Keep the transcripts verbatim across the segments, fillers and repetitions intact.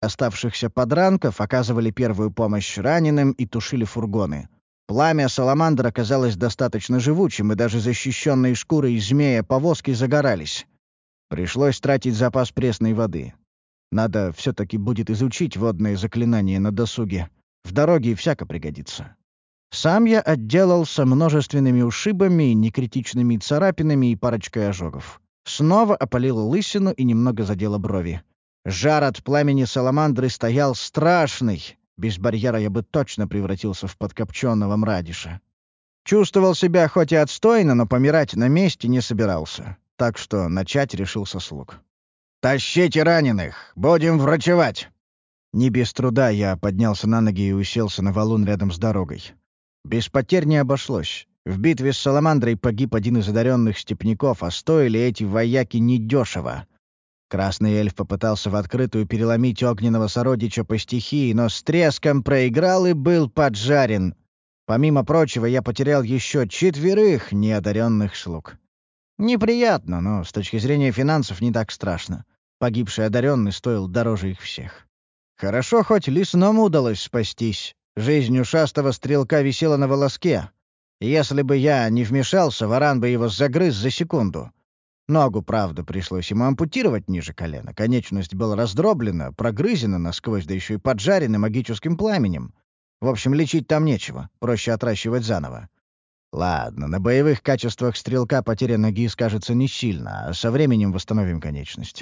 оставшихся подранков, оказывали первую помощь раненым и тушили фургоны. Пламя саламандр оказалось достаточно живучим, и даже защищенные шкурой змея повозки загорались. Пришлось тратить запас пресной воды. Надо все-таки будет изучить водные заклинания на досуге. В дороге всяко пригодится. Сам я отделался множественными ушибами, некритичными царапинами и парочкой ожогов. Снова опалил лысину и немного задело брови. Жар от пламени саламандры стоял страшный. Без барьера я бы точно превратился в подкопченного мрадиша. Чувствовал себя хоть и отстойно, но помирать на месте не собирался. Так что начать решил со слуг. «Тащите раненых! Будем врачевать!» Не без труда я поднялся на ноги и уселся на валун рядом с дорогой. Без потерь не обошлось. В битве с Саламандрой погиб один из одаренных степняков, а стоили эти вояки недешево. Красный эльф попытался в открытую переломить огненного сородича по стихии, но с треском проиграл и был поджарен. Помимо прочего, я потерял еще четверых неодаренных слуг. Неприятно, но с точки зрения финансов не так страшно. Погибший одаренный стоил дороже их всех. Хорошо, хоть лесному удалось спастись. Жизнь ушастого стрелка висела на волоске. Если бы я не вмешался, варан бы его загрыз за секунду. Ногу, правда, пришлось ему ампутировать ниже колена. Конечность была раздроблена, прогрызена насквозь, да еще и поджарена магическим пламенем. В общем, лечить там нечего, проще отращивать заново. Ладно, на боевых качествах стрелка потеря ноги скажется не сильно, а со временем восстановим конечность.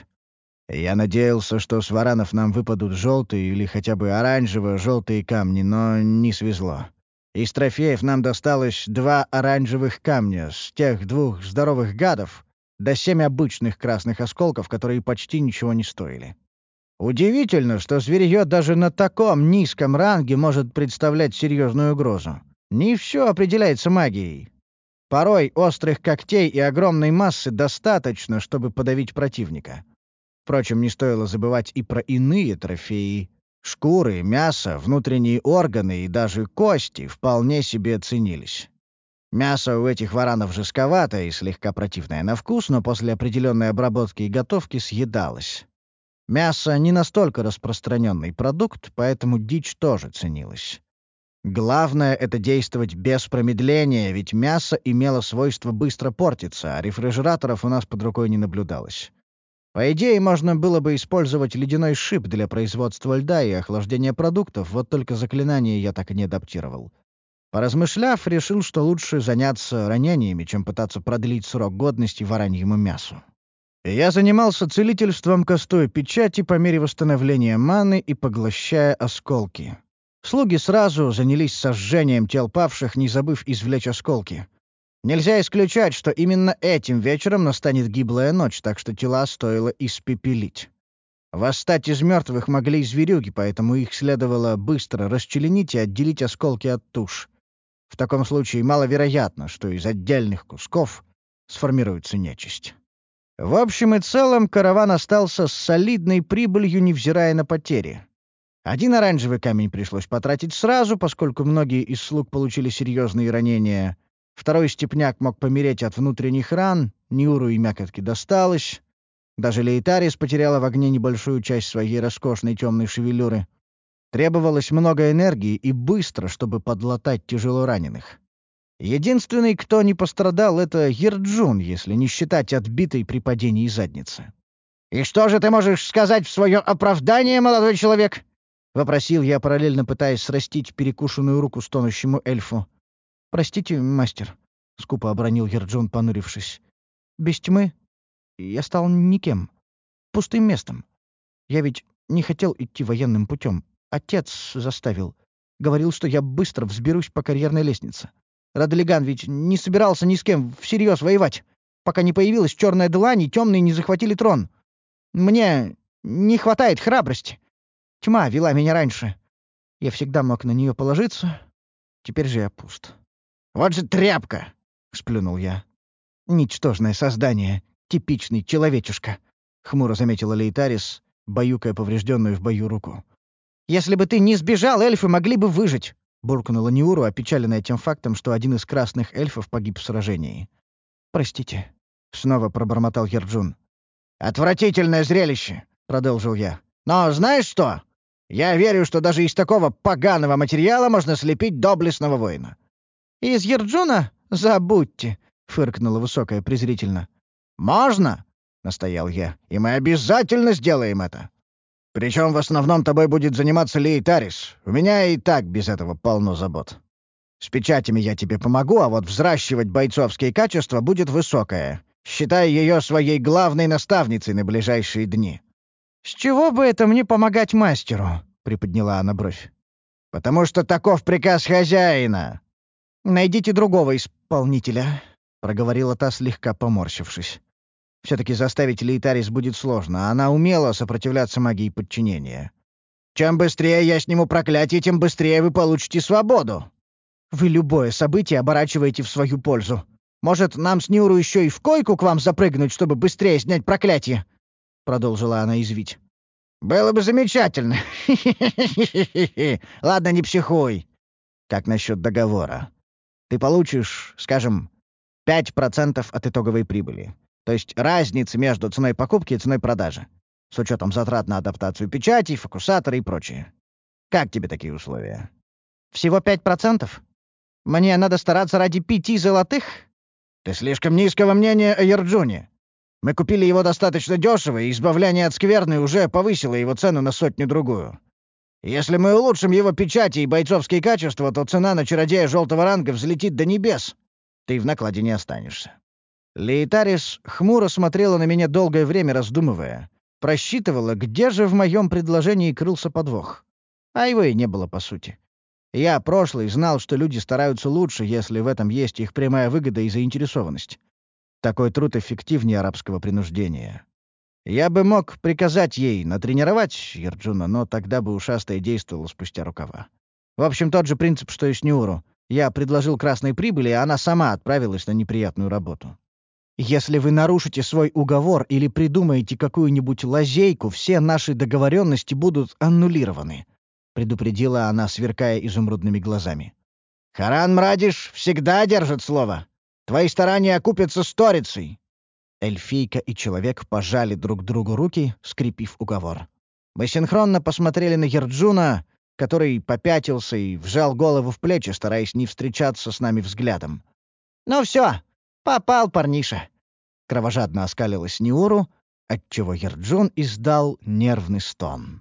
Я надеялся, что с варанов нам выпадут желтые или хотя бы оранжево-желтые камни, но не свезло. Из трофеев нам досталось два оранжевых камня с тех двух здоровых гадов, да семь обычных красных осколков, которые почти ничего не стоили. Удивительно, что зверье даже на таком низком ранге может представлять серьезную угрозу. Не все определяется магией. Порой острых когтей и огромной массы достаточно, чтобы подавить противника. Впрочем, не стоило забывать и про иные трофеи. Шкуры, мясо, внутренние органы и даже кости вполне себе ценились. Мясо у этих варанов жестковатое и слегка противное на вкус, но после определенной обработки и готовки съедалось. Мясо не настолько распространенный продукт, поэтому дичь тоже ценилась. Главное — это действовать без промедления, ведь мясо имело свойство быстро портиться, а рефрижераторов у нас под рукой не наблюдалось. По идее, можно было бы использовать ледяной шип для производства льда и охлаждения продуктов, вот только заклинание я так и не адаптировал. Поразмышляв, решил, что лучше заняться ранениями, чем пытаться продлить срок годности вараньему мясу. Я занимался целительством, кастуя печати по мере восстановления маны и поглощая осколки. Слуги сразу занялись сожжением тел павших, не забыв извлечь осколки. Нельзя исключать, что именно этим вечером настанет гиблая ночь, так что тела стоило испепелить. Восстать из мертвых могли и зверюги, поэтому их следовало быстро расчленить и отделить осколки от туш. В таком случае маловероятно, что из отдельных кусков сформируется нечисть. В общем и целом, караван остался с солидной прибылью, невзирая на потери. Один оранжевый камень пришлось потратить сразу, поскольку многие из слуг получили серьезные ранения. Второй степняк мог помереть от внутренних ран, Ниуру и мякотки досталось. Даже Лейтарис потеряла в огне небольшую часть своей роскошной темной шевелюры. Требовалось много энергии и быстро, чтобы подлатать тяжело раненых. Единственный, кто не пострадал, — это Ерджун, если не считать отбитой при падении задницы. «И что же ты можешь сказать в свое оправдание, молодой человек?» — вопросил я, параллельно пытаясь срастить перекушенную руку стонущему эльфу. «Простите, мастер», — скупо обронил Ерджун, понурившись. «Без тьмы я стал никем, пустым местом. Я ведь не хотел идти военным путем. Отец заставил. Говорил, что я быстро взберусь по карьерной лестнице. Радлиган ведь не собирался ни с кем всерьез воевать, пока не появилась черная длань и темные не захватили трон. Мне не хватает храбрости. Тьма вела меня раньше. Я всегда мог на нее положиться. Теперь же я пуст». «Вот же тряпка!» — сплюнул я. «Ничтожное создание, типичный человечушка», — хмуро заметила Лейтарис, баюкая поврежденную в бою руку. «Если бы ты не сбежал, эльфы могли бы выжить», — буркнула Ниуру, опечаленная тем фактом, что один из красных эльфов погиб в сражении. «Простите», — снова пробормотал Ерджун. «Отвратительное зрелище», — продолжил я. «Но знаешь что? Я верю, что даже из такого поганого материала можно слепить доблестного воина». «Из Ерджуна? Забудьте», — фыркнула высокая презрительно. «Можно?» — настоял я. «И мы обязательно сделаем это. Причем в основном тобой будет заниматься Лейтарис. У меня и так без этого полно забот. С печатями я тебе помогу, а вот взращивать бойцовские качества будет высокая. Считай ее своей главной наставницей на ближайшие дни». «С чего бы это мне помогать мастеру?» — приподняла она бровь. «Потому что таков приказ хозяина». «Найдите другого исполнителя», — проговорила та, слегка поморщившись. Все-таки заставить Лейтарис будет сложно, а она умела сопротивляться магии подчинения. «Чем быстрее я сниму проклятие, тем быстрее вы получите свободу». «Вы любое событие оборачиваете в свою пользу. Может, нам с Нюру еще и в койку к вам запрыгнуть, чтобы быстрее снять проклятие?» — продолжила она извить. «Было бы замечательно. Ладно, не психуй. Как насчет договора? Ты получишь, скажем, пять процентов от итоговой прибыли. То есть разница между ценой покупки и ценой продажи. С учетом затрат на адаптацию печатей, фокусаторы и прочее. Как тебе такие условия?» «Всего пять процентов? Мне надо стараться ради пяти золотых?» «Ты слишком низкого мнения о Ерджуне. Мы купили его достаточно дешево, и избавление от скверны уже повысило его цену на сотню-другую. Если мы улучшим его печати и бойцовские качества, то цена на чародея желтого ранга взлетит до небес. Ты в накладе не останешься». Лейтарис хмуро смотрела на меня долгое время, раздумывая. Просчитывала, где же в моем предложении крылся подвох. А его и не было, по сути. Я, прошлый, знал, что люди стараются лучше, если в этом есть их прямая выгода и заинтересованность. Такой труд эффективнее арабского принуждения. Я бы мог приказать ей натренировать Ерджуна, но тогда бы ушастая действовала спустя рукава. В общем, тот же принцип, что и с Нюру. Я предложил красной прибыли, а она сама отправилась на неприятную работу. «Если вы нарушите свой уговор или придумаете какую-нибудь лазейку, все наши договоренности будут аннулированы», — предупредила она, сверкая изумрудными глазами. «Харан Мрадиш всегда держит слово. Твои старания окупятся сторицей». Эльфийка и человек пожали друг другу руки, скрепив уговор. Мы синхронно посмотрели на Ерджуна, который попятился и вжал голову в плечи, стараясь не встречаться с нами взглядом. «Ну все, попал парниша!» — кровожадно оскалилась Ниуру, отчего Ерджун издал нервный стон.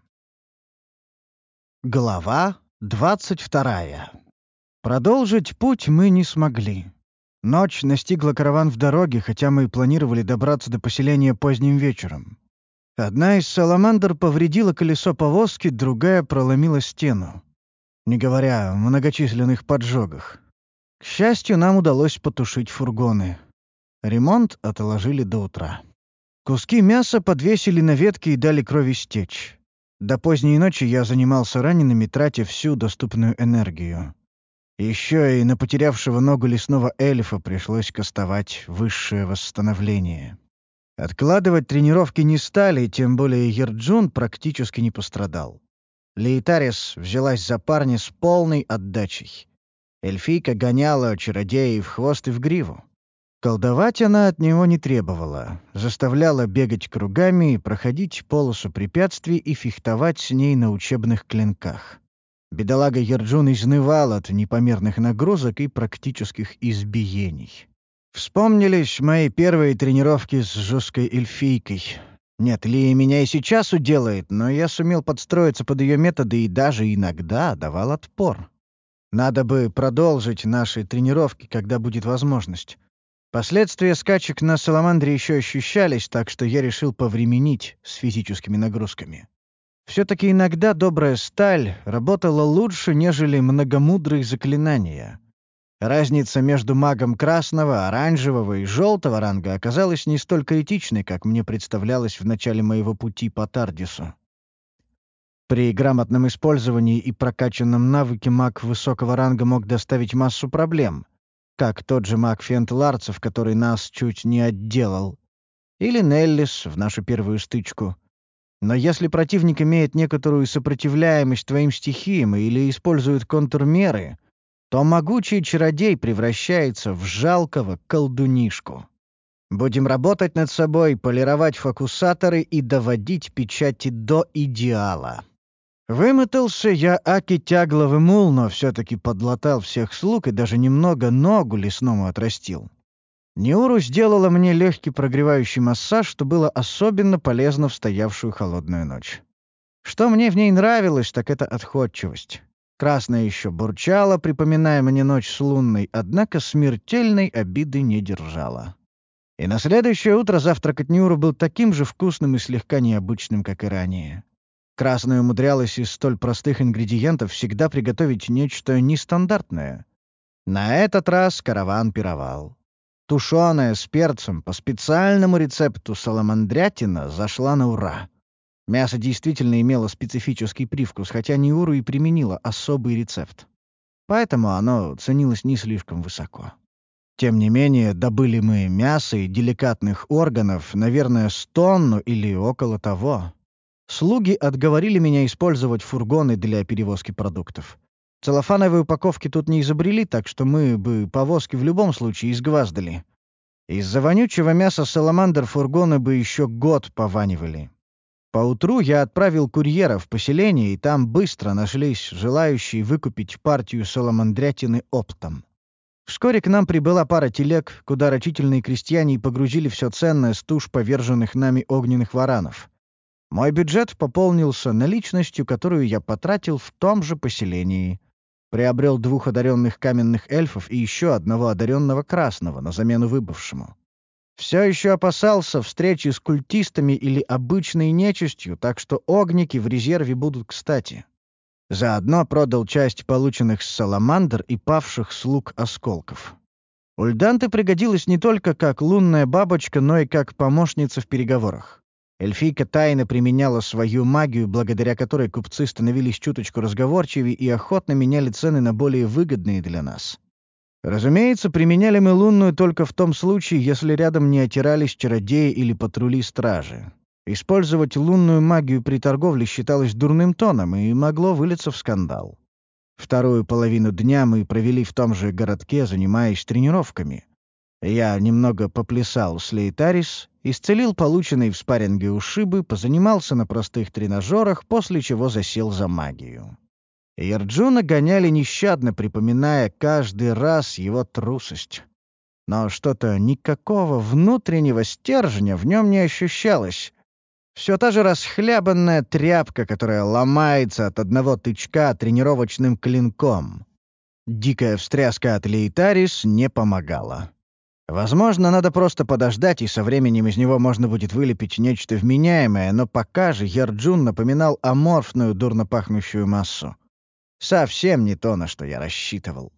Глава двадцать вторая. Продолжить путь мы не смогли. Ночь настигла караван в дороге, хотя мы планировали добраться до поселения поздним вечером. Одна из саламандр повредила колесо повозки, другая проломила стену. Не говоря о многочисленных поджогах. К счастью, нам удалось потушить фургоны. Ремонт отложили до утра. Куски мяса подвесили на ветки и дали крови стечь. До поздней ночи я занимался ранеными, тратя всю доступную энергию. Еще и на потерявшего ногу лесного эльфа пришлось кастовать высшее восстановление. Откладывать тренировки не стали, тем более Ерджун практически не пострадал. Лейтарис взялась за парня с полной отдачей. Эльфийка гоняла чародея в хвост и в гриву. Колдовать она от него не требовала, заставляла бегать кругами, проходить полосу препятствий и фехтовать с ней на учебных клинках. Бедолага Ерджун изнывал от непомерных нагрузок и практических избиений. Вспомнились мои первые тренировки с жесткой эльфийкой. Нет, Лия меня и сейчас уделает, но я сумел подстроиться под ее методы и даже иногда давал отпор. Надо бы продолжить наши тренировки, когда будет возможность. Последствия скачек на Саламандре еще ощущались, так что я решил повременить с физическими нагрузками. Все-таки иногда добрая сталь работала лучше, нежели многомудрые заклинания. Разница между магом красного, оранжевого и желтого ранга оказалась не столь критичной, как мне представлялось в начале моего пути по Тардису. При грамотном использовании и прокачанном навыке маг высокого ранга мог доставить массу проблем, как тот же маг Фент-Ларцев, который нас чуть не отделал, или Неллис в нашу первую стычку. Но если противник имеет некоторую сопротивляемость твоим стихиям или использует контрмеры, то могучий чародей превращается в жалкого колдунишку. Будем работать над собой, полировать фокусаторы и доводить печати до идеала. Вымотался я аки тягловый мул, но все-таки подлатал всех слуг и даже немного ногу лесному отрастил. Неуру сделала мне легкий прогревающий массаж, что было особенно полезно в стоявшую холодную ночь. Что мне в ней нравилось, так это отходчивость. Красная еще бурчала, припоминая мне ночь с лунной, однако смертельной обиды не держала. И на следующее утро завтрак от Нюру был таким же вкусным и слегка необычным, как и ранее. Красная умудрялась из столь простых ингредиентов всегда приготовить нечто нестандартное. На этот раз караван пировал. Тушеная с перцем по специальному рецепту саламандрятина зашла на ура. Мясо действительно имело специфический привкус, хотя Ниуру и применила особый рецепт. Поэтому оно ценилось не слишком высоко. Тем не менее, добыли мы мясо и деликатных органов, наверное, с тонну или около того. Слуги отговорили меня использовать фургоны для перевозки продуктов. Целлофановые упаковки тут не изобрели, так что мы бы повозки в любом случае изгваздали. Из-за вонючего мяса саламандр фургоны бы еще год пованивали. Поутру я отправил курьера в поселение, и там быстро нашлись желающие выкупить партию саламандрятины оптом. Вскоре к нам прибыла пара телег, куда рачительные крестьяне погрузили все ценное с туш поверженных нами огненных варанов. Мой бюджет пополнился наличностью, которую я потратил в том же поселении. Приобрел двух одаренных каменных эльфов и еще одного одаренного красного на замену выбывшему. Все еще опасался встречи с культистами или обычной нечистью, так что огники в резерве будут кстати. Заодно продал часть полученных с саламандр и павших слуг осколков. Ульданте пригодилась не только как лунная бабочка, но и как помощница в переговорах. Эльфийка тайно применяла свою магию, благодаря которой купцы становились чуточку разговорчивее и охотно меняли цены на более выгодные для нас. Разумеется, применяли мы лунную только в том случае, если рядом не отирались чародеи или патрули стражи. Использовать лунную магию при торговле считалось дурным тоном и могло вылиться в скандал. Вторую половину дня мы провели в том же городке, занимаясь тренировками. Я немного поплясал с Лейтарис, исцелил полученные в спарринге ушибы, позанимался на простых тренажерах, после чего засел за магию. Ярджуна гоняли нещадно, припоминая каждый раз его трусость. Но что-то никакого внутреннего стержня в нем не ощущалось. Все та же расхлябанная тряпка, которая ломается от одного тычка тренировочным клинком. Дикая встряска от Лейтарис не помогала. Возможно, надо просто подождать, и со временем из него можно будет вылепить нечто вменяемое, но пока же Ярджун напоминал аморфную, дурно пахнущую массу. Совсем не то, на что я рассчитывал.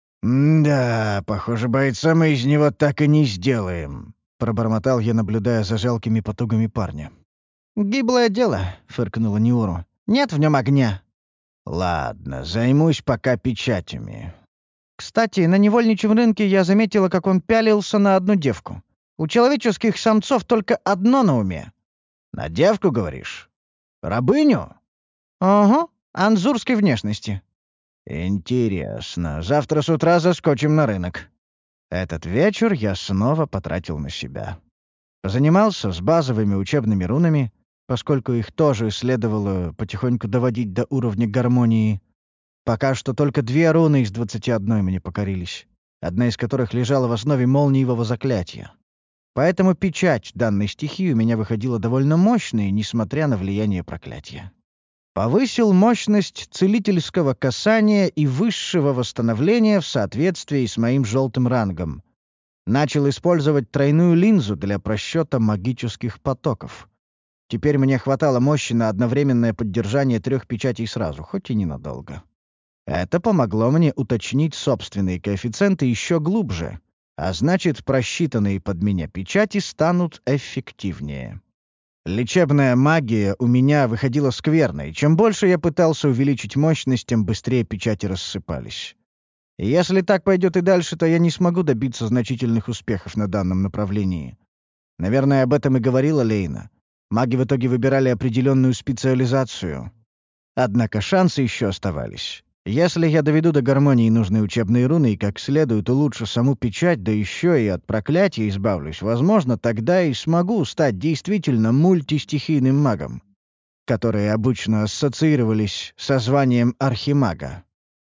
«Да, похоже, бойца мы из него так и не сделаем», — пробормотал я, наблюдая за жалкими потугами парня. «Гиблое дело», — фыркнула Ниуру. «Нет в нем огня». «Ладно, займусь пока печатями». Кстати, на невольничьем рынке я заметила, как он пялился на одну девку. У человеческих самцов только одно на уме. «На девку, говоришь? Рабыню?» «Ага, анзурской внешности». «Интересно. Завтра с утра заскочим на рынок». Этот вечер я снова потратил на себя. Занимался с базовыми учебными рунами, поскольку их тоже следовало потихоньку доводить до уровня гармонии. Пока что только две руны из двадцати одной мне покорились, одна из которых лежала в основе молниевого заклятия. Поэтому печать данной стихии у меня выходила довольно мощной, несмотря на влияние проклятия. Повысил мощность целительского касания и высшего восстановления в соответствии с моим желтым рангом. Начал использовать тройную линзу для просчета магических потоков. Теперь мне хватало мощи на одновременное поддержание трех печатей сразу, хоть и ненадолго. Это помогло мне уточнить собственные коэффициенты еще глубже, а значит, просчитанные под меня печати станут эффективнее. Лечебная магия у меня выходила скверной. Чем больше я пытался увеличить мощность, тем быстрее печати рассыпались. И если так пойдет и дальше, то я не смогу добиться значительных успехов на данном направлении. Наверное, об этом и говорила Лейна. Маги в итоге выбирали определенную специализацию. Однако шансы еще оставались. Если я доведу до гармонии нужные учебные руны и как следует улучшу саму печать, да еще и от проклятия избавлюсь, возможно, тогда и смогу стать действительно мультистихийным магом. которые обычно ассоциировались со званием архимага.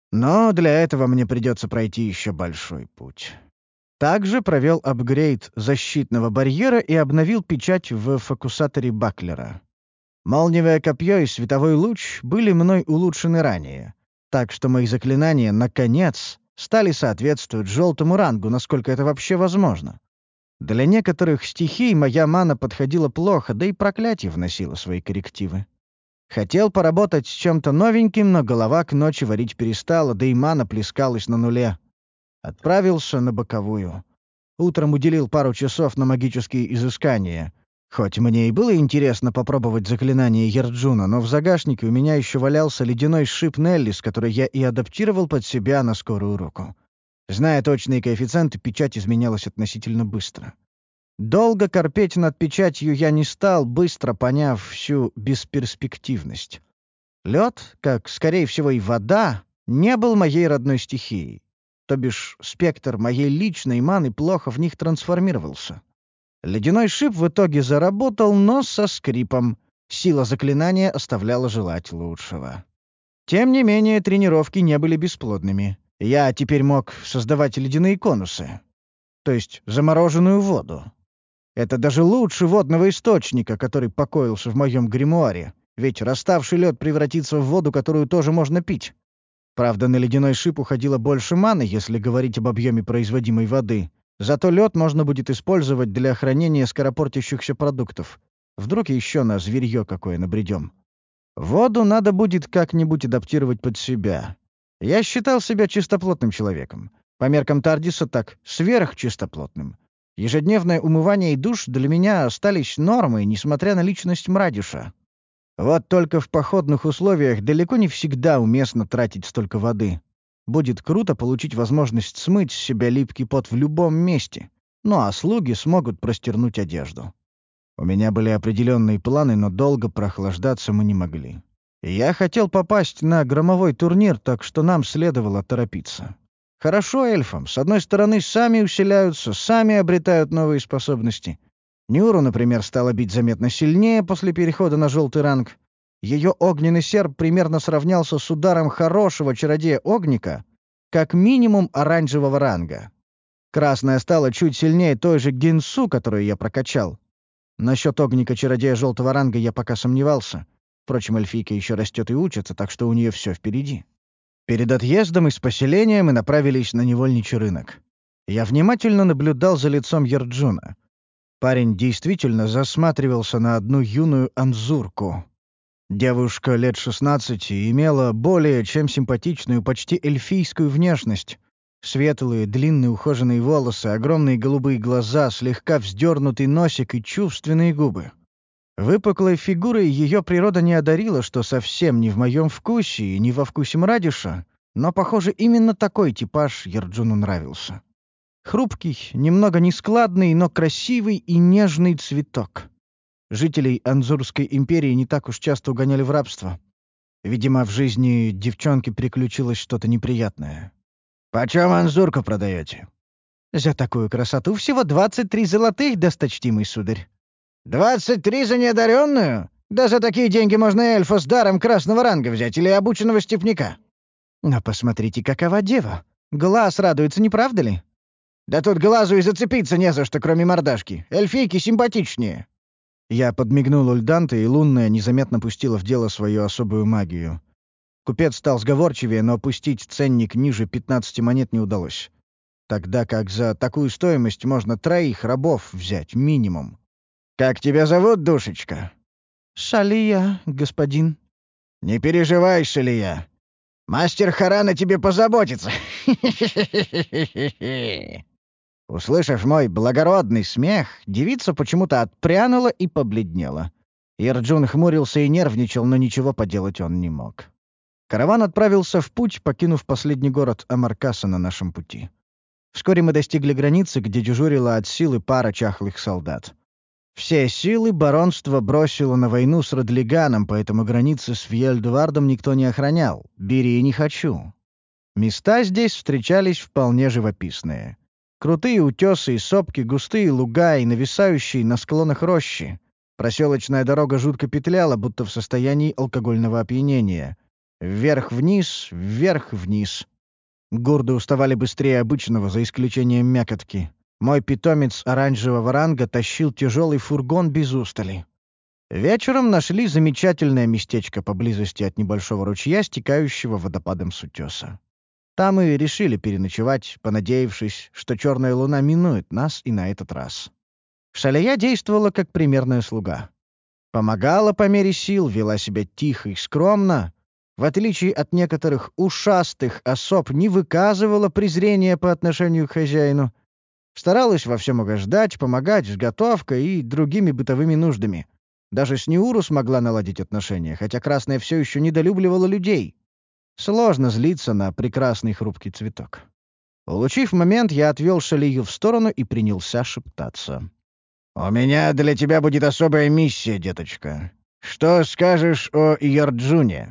Но для этого мне придется пройти еще большой путь. Также провел апгрейд защитного барьера и обновил печать в фокусаторе Баклера. Молниевое копье и световой луч были мной улучшены ранее, так что мои заклинания, наконец, стали соответствовать желтому рангу, насколько это вообще возможно. Для некоторых стихий моя мана подходила плохо, да и проклятие вносило свои коррективы. Хотел поработать с чем-то новеньким, но голова к ночи варить перестала, да и мана плескалась на нуле. Отправился на боковую. Утром уделил пару часов на магические изыскания. Хоть мне и было интересно попробовать заклинание Ярджуна, но в загашнике у меня еще валялся ледяной шип Неллис, который я и адаптировал под себя на скорую руку. Зная точные коэффициенты, печать изменялась относительно быстро. Долго корпеть над печатью я не стал, быстро поняв всю бесперспективность. Лед, как, скорее всего, и вода, не был моей родной стихией. То бишь, спектр моей личной маны плохо в них трансформировался. Ледяной шип в итоге заработал, но со скрипом. Сила заклинания оставляла желать лучшего. Тем не менее, тренировки не были бесплодными. Я теперь мог создавать ледяные конусы, то есть замороженную воду. Это даже лучше водного источника, который покоился в моем гримуаре, ведь расставший лед превратится в воду, которую тоже можно пить. Правда, на ледяной шип уходило больше маны, если говорить об объеме производимой воды. Зато лед можно будет использовать для хранения скоропортящихся продуктов. Вдруг еще на зверье какое набредем. Воду надо будет как-нибудь адаптировать под себя. Я считал себя чистоплотным человеком. По меркам Тардиса так сверхчистоплотным. Ежедневное умывание и душ для меня остались нормой, несмотря на личность Мрадиша. Вот только в походных условиях далеко не всегда уместно тратить столько воды. Будет круто получить возможность смыть с себя липкий пот в любом месте. Ну а слуги смогут простернуть одежду. У меня были определенные планы, но долго прохлаждаться мы не могли. Я хотел попасть на громовой турнир, так что нам следовало торопиться. Хорошо эльфам. С одной стороны, сами усиляются, сами обретают новые способности. Нюру, например, стала бить заметно сильнее после перехода на желтый ранг. Ее огненный серп примерно сравнялся с ударом хорошего чародея-огника, как минимум оранжевого ранга. Красная стала чуть сильнее той же Гинсу, которую я прокачал. Насчет огника-чародея желтого ранга я пока сомневался. Впрочем, эльфийка еще растет и учится, так что у нее все впереди. Перед отъездом из поселения мы направились на невольничий рынок. Я внимательно наблюдал за лицом Ярджуна. Парень действительно засматривался на одну юную анзурку. Девушка лет шестнадцати имела более чем симпатичную, почти эльфийскую внешность. Светлые, длинные ухоженные волосы, огромные голубые глаза, слегка вздернутый носик и чувственные губы. Выпуклой фигурой ее природа не одарила, что совсем не в моем вкусе и не во вкусе Мрадиша, но, похоже, именно такой типаж Ярджуну нравился. Хрупкий, немного нескладный, но красивый и нежный цветок. Жителей Анзурской империи не так уж часто угоняли в рабство. Видимо, в жизни девчонки приключилось что-то неприятное. «Почем анзурку продаете?» «За такую красоту всего двадцать три золотых, досточтимый сударь». «Двадцать три за неодаренную? Да за такие деньги можно эльфа с даром красного ранга взять или обученного степняка». «Но посмотрите, какова дева. Глаз радуется, не правда ли?» «Да тут глазу и зацепиться не за что, кроме мордашки. Эльфийки симпатичнее». Я подмигнул Ульданте, и лунная незаметно пустила в дело свою особую магию. Купец стал сговорчивее, но опустить ценник ниже пятнадцати монет не удалось. Тогда как за такую стоимость можно троих рабов взять, минимум. «Как тебя зовут, душечка?» «Шалия, господин». «Не переживай, Шалия. Мастер Харан о тебе позаботится». Услышав мой благородный смех, девица почему-то отпрянула и побледнела. Ярджун хмурился и нервничал, но ничего поделать он не мог. Караван отправился в путь, покинув последний город Амаркаса на нашем пути. Вскоре мы достигли границы, где дежурила от силы пара чахлых солдат. Все силы баронство бросило на войну с Родлиганом, поэтому границы с Фьельдвардом никто не охранял. Бери и не хочу. Места здесь встречались вполне живописные. Крутые утесы и сопки, густые луга и нависающие на склонах рощи. Проселочная дорога жутко петляла, будто в состоянии алкогольного опьянения. Вверх-вниз, вверх-вниз. Гурды уставали быстрее обычного, за исключением мякотки. Мой питомец оранжевого ранга тащил тяжелый фургон без устали. Вечером нашли замечательное местечко поблизости от небольшого ручья, стекающего водопадом с утеса. Там и решили переночевать, понадеявшись, что черная луна минует нас и на этот раз. Шалия действовала как примерная слуга. Помогала по мере сил, вела себя тихо и скромно. В отличие от некоторых ушастых особ, не выказывала презрения по отношению к хозяину. Старалась во всем угождать, помогать с готовкой и другими бытовыми нуждами. Даже с Неуру смогла наладить отношения, хотя Красная все еще недолюбливала людей. Сложно злиться на прекрасный хрупкий цветок. Улучив момент, я отвел Шалию в сторону и принялся шептаться. «У меня для тебя будет особая миссия, деточка. Что скажешь о Ярджуне?»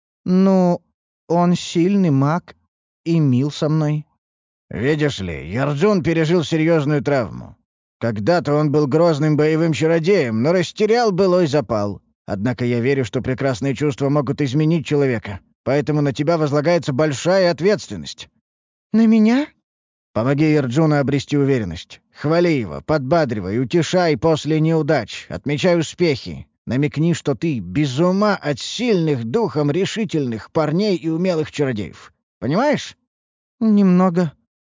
«Ну, он сильный маг и мил со мной». «Видишь ли, Ярджун пережил серьезную травму. Когда-то он был грозным боевым чародеем, но растерял былой запал. Однако я верю, что прекрасные чувства могут изменить человека, поэтому на тебя возлагается большая ответственность». «На меня?» «Помоги Ярджуну обрести уверенность. Хвали его, подбадривай, утешай после неудач, отмечай успехи. Намекни, что ты без ума от сильных духом решительных парней и умелых чародеев. Понимаешь?» «Немного.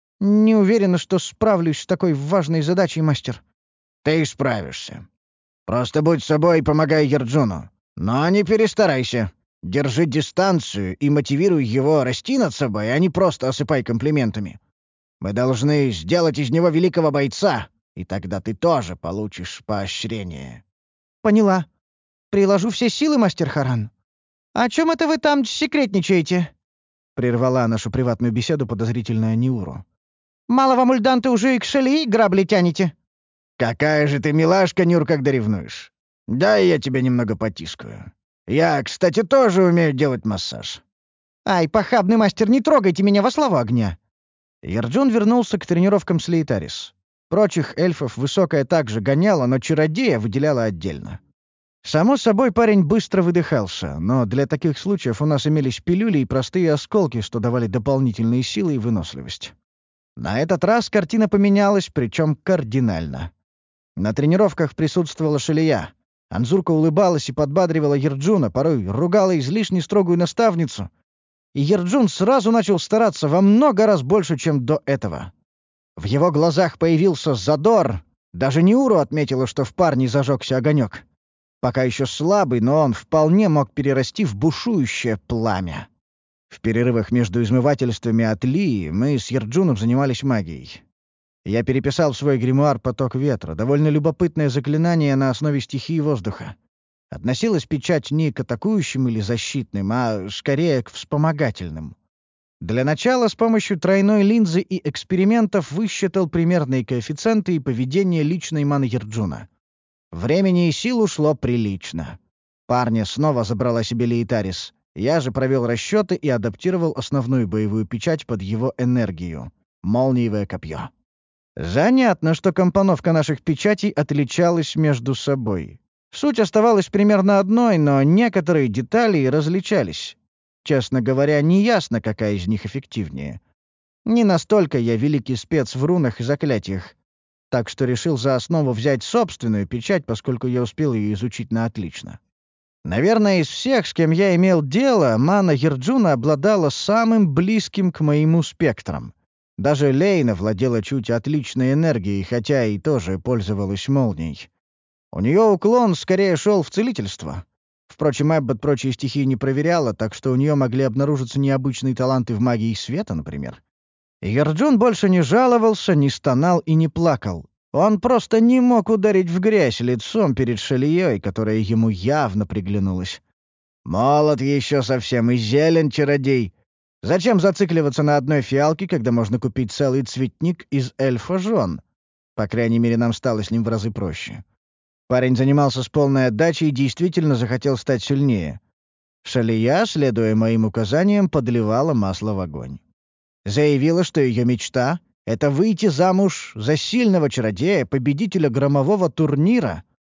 Не уверена, что справлюсь с такой важной задачей, мастер». «Ты справишься. Просто будь собой и помогай Ярджуну. Но не перестарайся. Держи дистанцию и мотивируй его расти над собой, а не просто осыпай комплиментами. Мы должны сделать из него великого бойца, и тогда ты тоже получишь поощрение». «Поняла. Приложу все силы, мастер Харан. О чем это вы там секретничаете?» — прервала нашу приватную беседу подозрительная Неуру. «Мало вам, ульданты, уже и к Шалии грабли тянете?» «Какая же ты милашка, Нюр, когда ревнуешь. Дай я тебя немного потискаю. Я, кстати, тоже умею делать массаж». «Ай, похабный мастер, не трогайте меня во славу огня!» Ярджун вернулся к тренировкам с Лейтарис. Прочих эльфов высокая также гоняла, но чародея выделяла отдельно. Само собой, парень быстро выдыхался, но для таких случаев у нас имелись пилюли и простые осколки, что давали дополнительные силы и выносливость. На этот раз картина поменялась, причем кардинально. На тренировках присутствовала Шалия. Анзурка улыбалась и подбадривала Ярджуна, порой ругала излишне строгую наставницу. И Ярджун сразу начал стараться во много раз больше, чем до этого. В его глазах появился задор. Даже Неуру отметила, что в парне зажегся огонек. Пока еще слабый, но он вполне мог перерасти в бушующее пламя. В перерывах между измывательствами от Лии мы с Ярджуном занимались магией. Я переписал в свой гримуар «Поток ветра», довольно любопытное заклинание на основе стихии воздуха. Относилась печать не к атакующим или защитным, а скорее к вспомогательным. Для начала с помощью тройной линзы и экспериментов высчитал примерные коэффициенты и поведение личной маны Ярджуна. Времени и сил ушло прилично. Парня снова забрала себе Лейтарис. Я же провел расчеты и адаптировал основную боевую печать под его энергию — молниевое копье. Занятно, что компоновка наших печатей отличалась между собой. Суть оставалась примерно одной, но некоторые детали различались. Честно говоря, неясно, какая из них эффективнее. Не настолько я великий спец в рунах и заклятиях, так что решил за основу взять собственную печать, поскольку я успел ее изучить на отлично. Наверное, из всех, с кем я имел дело, мана Ярджуна обладала самым близким к моему спектрам. Даже Лейна владела чуть отличной энергией, хотя и тоже пользовалась молнией. У нее уклон скорее шел в целительство. Впрочем, Эббот прочие стихии не проверяла, так что у нее могли обнаружиться необычные таланты в магии света, например. Ярджун больше не жаловался, не стонал и не плакал. Он просто не мог ударить в грязь лицом перед Шалией, которая ему явно приглянулась. «Молод еще совсем и зелен, чародей. Зачем зацикливаться на одной фиалке, когда можно купить целый цветник из эльфа-жен? По крайней мере, нам стало с ним в разы проще». Парень занимался с полной отдачей и действительно захотел стать сильнее. Шалия, следуя моим указаниям, подливала масло в огонь. Заявила, что ее мечта — это выйти замуж за сильного чародея, победителя громового турнира.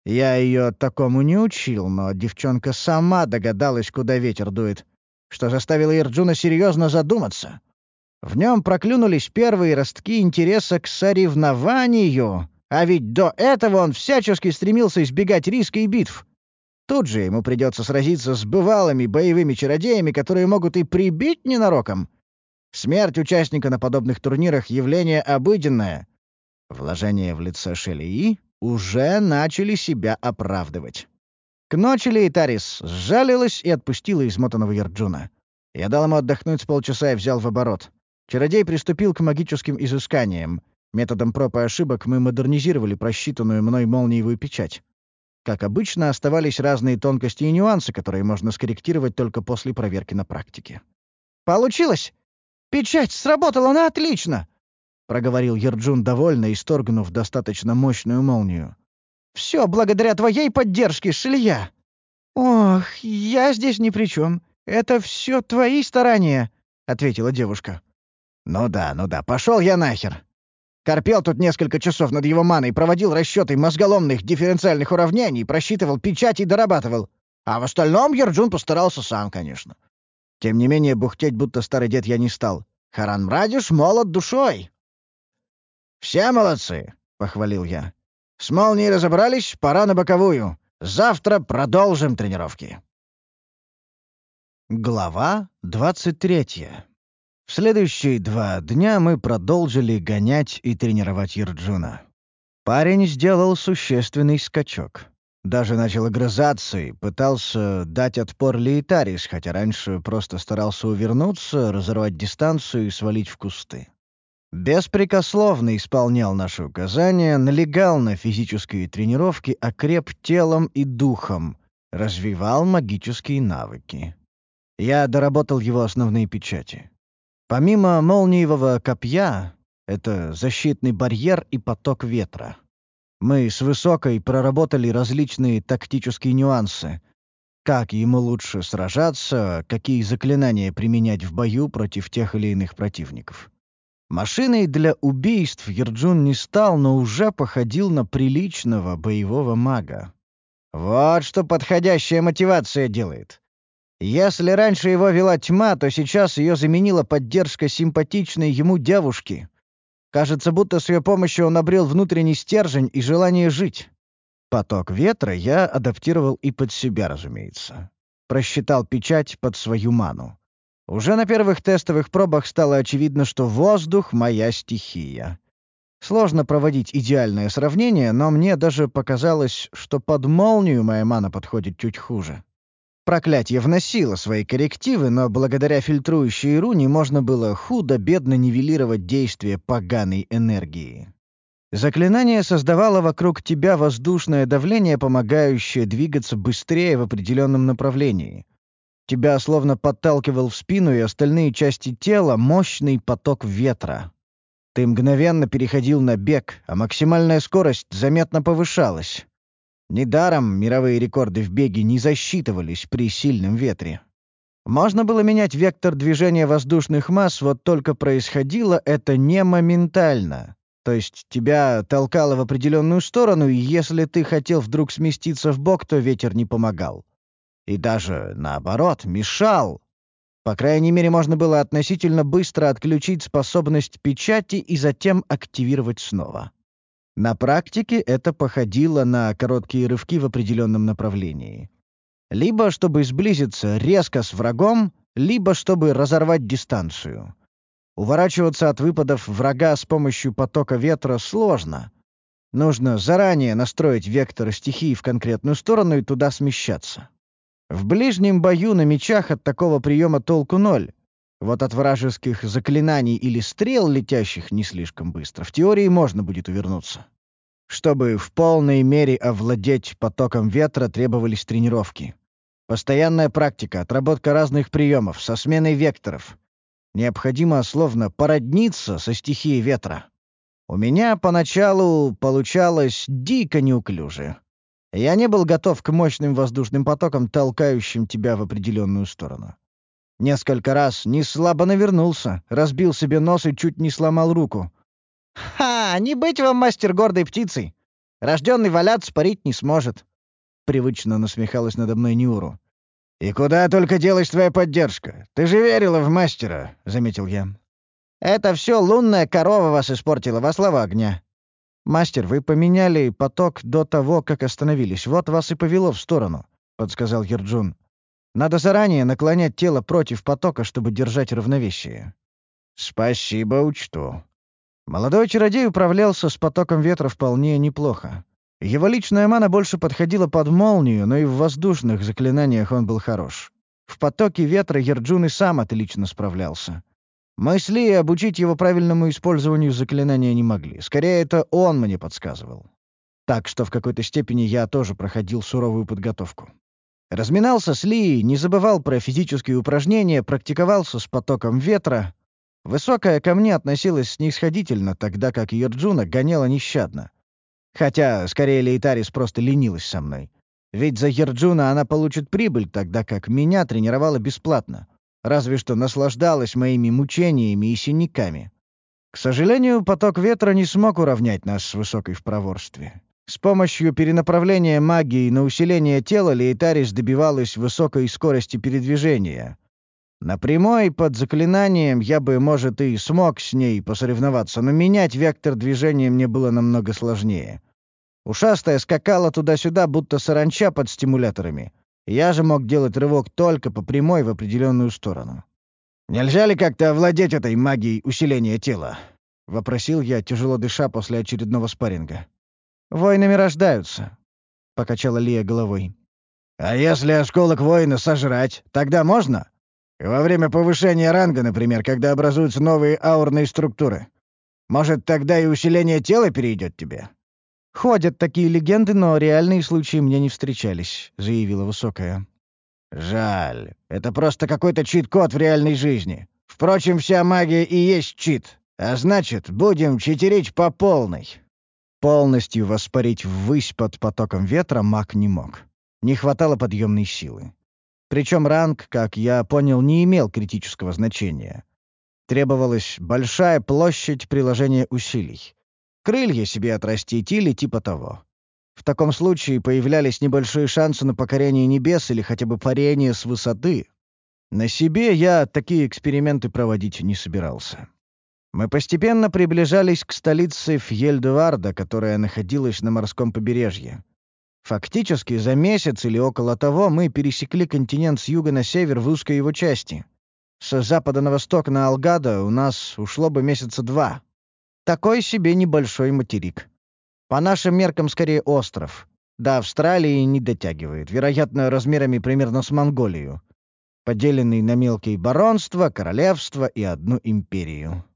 Я ее такому не учил, но девчонка сама догадалась, куда ветер дует, что заставило Ирджуна серьезно задуматься. В нем проклюнулись первые ростки интереса к соревнованию, а ведь до этого он всячески стремился избегать риска и битв. Тут же ему придется сразиться с бывалыми боевыми чародеями, которые могут и прибить ненароком. Смерть участника на подобных турнирах — явление обыденное. Вложения в лице Шелии уже начали себя оправдывать. К ночи Лейтарис сжалилась и отпустила измотанного Ярджуна. Я дал ему отдохнуть с полчаса и взял в оборот. Чародей приступил к магическим изысканиям. Методом проб и ошибок мы модернизировали просчитанную мной молниевую печать. Как обычно, оставались разные тонкости и нюансы, которые можно скорректировать только после проверки на практике. «Получилось! Печать сработала на отлично!» — проговорил Ярджун, довольно исторгнув достаточно мощную молнию. «Все благодаря твоей поддержке, Шилья!» «Ох, я здесь ни при чем. Это все твои старания», — ответила девушка. «Ну да, ну да, пошел я нахер. Корпел тут несколько часов над его маной, проводил расчеты мозголомных дифференциальных уравнений, просчитывал печати и дорабатывал. А в остальном Ярджун постарался сам, конечно. Тем не менее, бухтеть, будто старый дед, я не стал. Харан Мрадиш молод душой». «Все молодцы», — похвалил я. «С молнией разобрались, пора на боковую. Завтра продолжим тренировки». Глава двадцать третья. В следующие два дня мы продолжили гонять и тренировать Ярджуна. Парень сделал существенный скачок. Даже начал огрызаться и пытался дать отпор Лейтарис, хотя раньше просто старался увернуться, разорвать дистанцию и свалить в кусты. Беспрекословно исполнял наши указания, налегал на физические тренировки, окреп телом и духом, развивал магические навыки. Я доработал его основные печати. Помимо молниевого копья, это защитный барьер и поток ветра. Мы с Высокой проработали различные тактические нюансы. Как ему лучше сражаться, какие заклинания применять в бою против тех или иных противников. Машиной для убийств Ярджун не стал, но уже походил на приличного боевого мага. Вот что подходящая мотивация делает. Если раньше его вела тьма, то сейчас ее заменила поддержка симпатичной ему девушки. Кажется, будто с ее помощью он обрел внутренний стержень и желание жить. Поток ветра я адаптировал и под себя, разумеется. Просчитал печать под свою ману. Уже на первых тестовых пробах стало очевидно, что воздух — моя стихия. Сложно проводить идеальное сравнение, но мне даже показалось, что под молнию моя мана подходит чуть хуже. Проклятие вносило свои коррективы, но благодаря фильтрующей руне можно было худо-бедно нивелировать действие поганой энергии. Заклинание создавало вокруг тебя воздушное давление, помогающее двигаться быстрее в определенном направлении. Тебя словно подталкивал в спину и остальные части тела мощный поток ветра. Ты мгновенно переходил на бег, а максимальная скорость заметно повышалась. Недаром мировые рекорды в беге не засчитывались при сильном ветре. Можно было менять вектор движения воздушных масс, вот только происходило это не моментально. То есть тебя толкало в определенную сторону, и если ты хотел вдруг сместиться вбок, то ветер не помогал. И даже, наоборот, мешал. По крайней мере, можно было относительно быстро отключить способность печати и затем активировать снова. На практике это походило на короткие рывки в определенном направлении. Либо чтобы сблизиться резко с врагом, либо чтобы разорвать дистанцию. Уворачиваться от выпадов врага с помощью потока ветра сложно. Нужно заранее настроить вектор стихии в конкретную сторону и туда смещаться. В ближнем бою на мечах от такого приема толку ноль. Вот от вражеских заклинаний или стрел, летящих не слишком быстро, в теории можно будет увернуться. Чтобы в полной мере овладеть потоком ветра, требовались тренировки. Постоянная практика, отработка разных приемов со сменой векторов. Необходимо словно породниться со стихией ветра. У меня поначалу получалось дико неуклюже. Я не был готов к мощным воздушным потокам, толкающим тебя в определенную сторону. Несколько раз неслабо навернулся, разбил себе нос и чуть не сломал руку. «Ха! Не быть вам, мастер, гордой птицей!» — Рожденный валяться парить не сможет. Привычно насмехалась надо мной Ниуру. «И куда только делась твоя поддержка? Ты же верила в мастера», — заметил я. Это все лунная корова вас испортила во слава огня. Мастер, вы поменяли поток до того, как остановились. Вот вас и повело в сторону, — подсказал Ерджун. Надо заранее наклонять тело против потока, чтобы держать равновесие. «Спасибо, учту». Молодой чародей управлялся с потоком ветра вполне неплохо. Его личная мана больше подходила под молнию, но и в воздушных заклинаниях он был хорош. В потоке ветра Ерджун и сам отлично справлялся. Мы с Ли обучить его правильному использованию заклинания не могли. Скорее, это он мне подсказывал. Так что в какой-то степени я тоже проходил суровую подготовку. Разминался с Ли, не забывал про физические упражнения, практиковался с потоком ветра. Высокая ко мне относилась снисходительно, тогда как Йорджуна гоняла нещадно. Хотя, скорее, Лейтарис просто ленилась со мной. Ведь за Йорджуна она получит прибыль, тогда как меня тренировала бесплатно. Разве что наслаждалась моими мучениями и синяками. К сожалению, поток ветра не смог уравнять нас с высокой в проворстве. С помощью перенаправления магии на усиление тела Лейтарис добивалась высокой скорости передвижения. На прямой под заклинанием я бы, может, и смог с ней посоревноваться, но менять вектор движения мне было намного сложнее. Ушастая скакала туда-сюда, будто саранча под стимуляторами. Я же мог делать рывок только по прямой в определенную сторону. «Нельзя ли как-то овладеть этой магией усиления тела?» — вопросил я, тяжело дыша после очередного спарринга. «Воинами рождаются», — покачала Лия головой. «А если осколок воина сожрать, тогда можно? Во время повышения ранга, например, когда образуются новые аурные структуры. Может, тогда и усиление тела перейдет тебе?» «Ходят такие легенды, но реальные случаи мне не встречались», — заявила Высокая. «Жаль. Это просто какой-то чит-код в реальной жизни. Впрочем, вся магия и есть чит. А значит, будем читерить по полной». Полностью воспарить ввысь под потоком ветра маг не мог. Не хватало подъемной силы. Причем ранг, как я понял, не имел критического значения. Требовалась большая площадь приложения усилий. Крылья себе отрастить или типа того. В таком случае появлялись небольшие шансы на покорение небес или хотя бы парение с высоты. На себе я такие эксперименты проводить не собирался. Мы постепенно приближались к столице Фьельдварда, которая находилась на морском побережье. Фактически за месяц или около того мы пересекли континент с юга на север в узкой его части. С запада на восток на Алгадо у нас ушло бы месяца два. Такой себе небольшой материк. По нашим меркам скорее остров. До Австралии не дотягивает, вероятно, размерами примерно с Монголию. Поделенный на мелкие баронства, королевства и одну империю.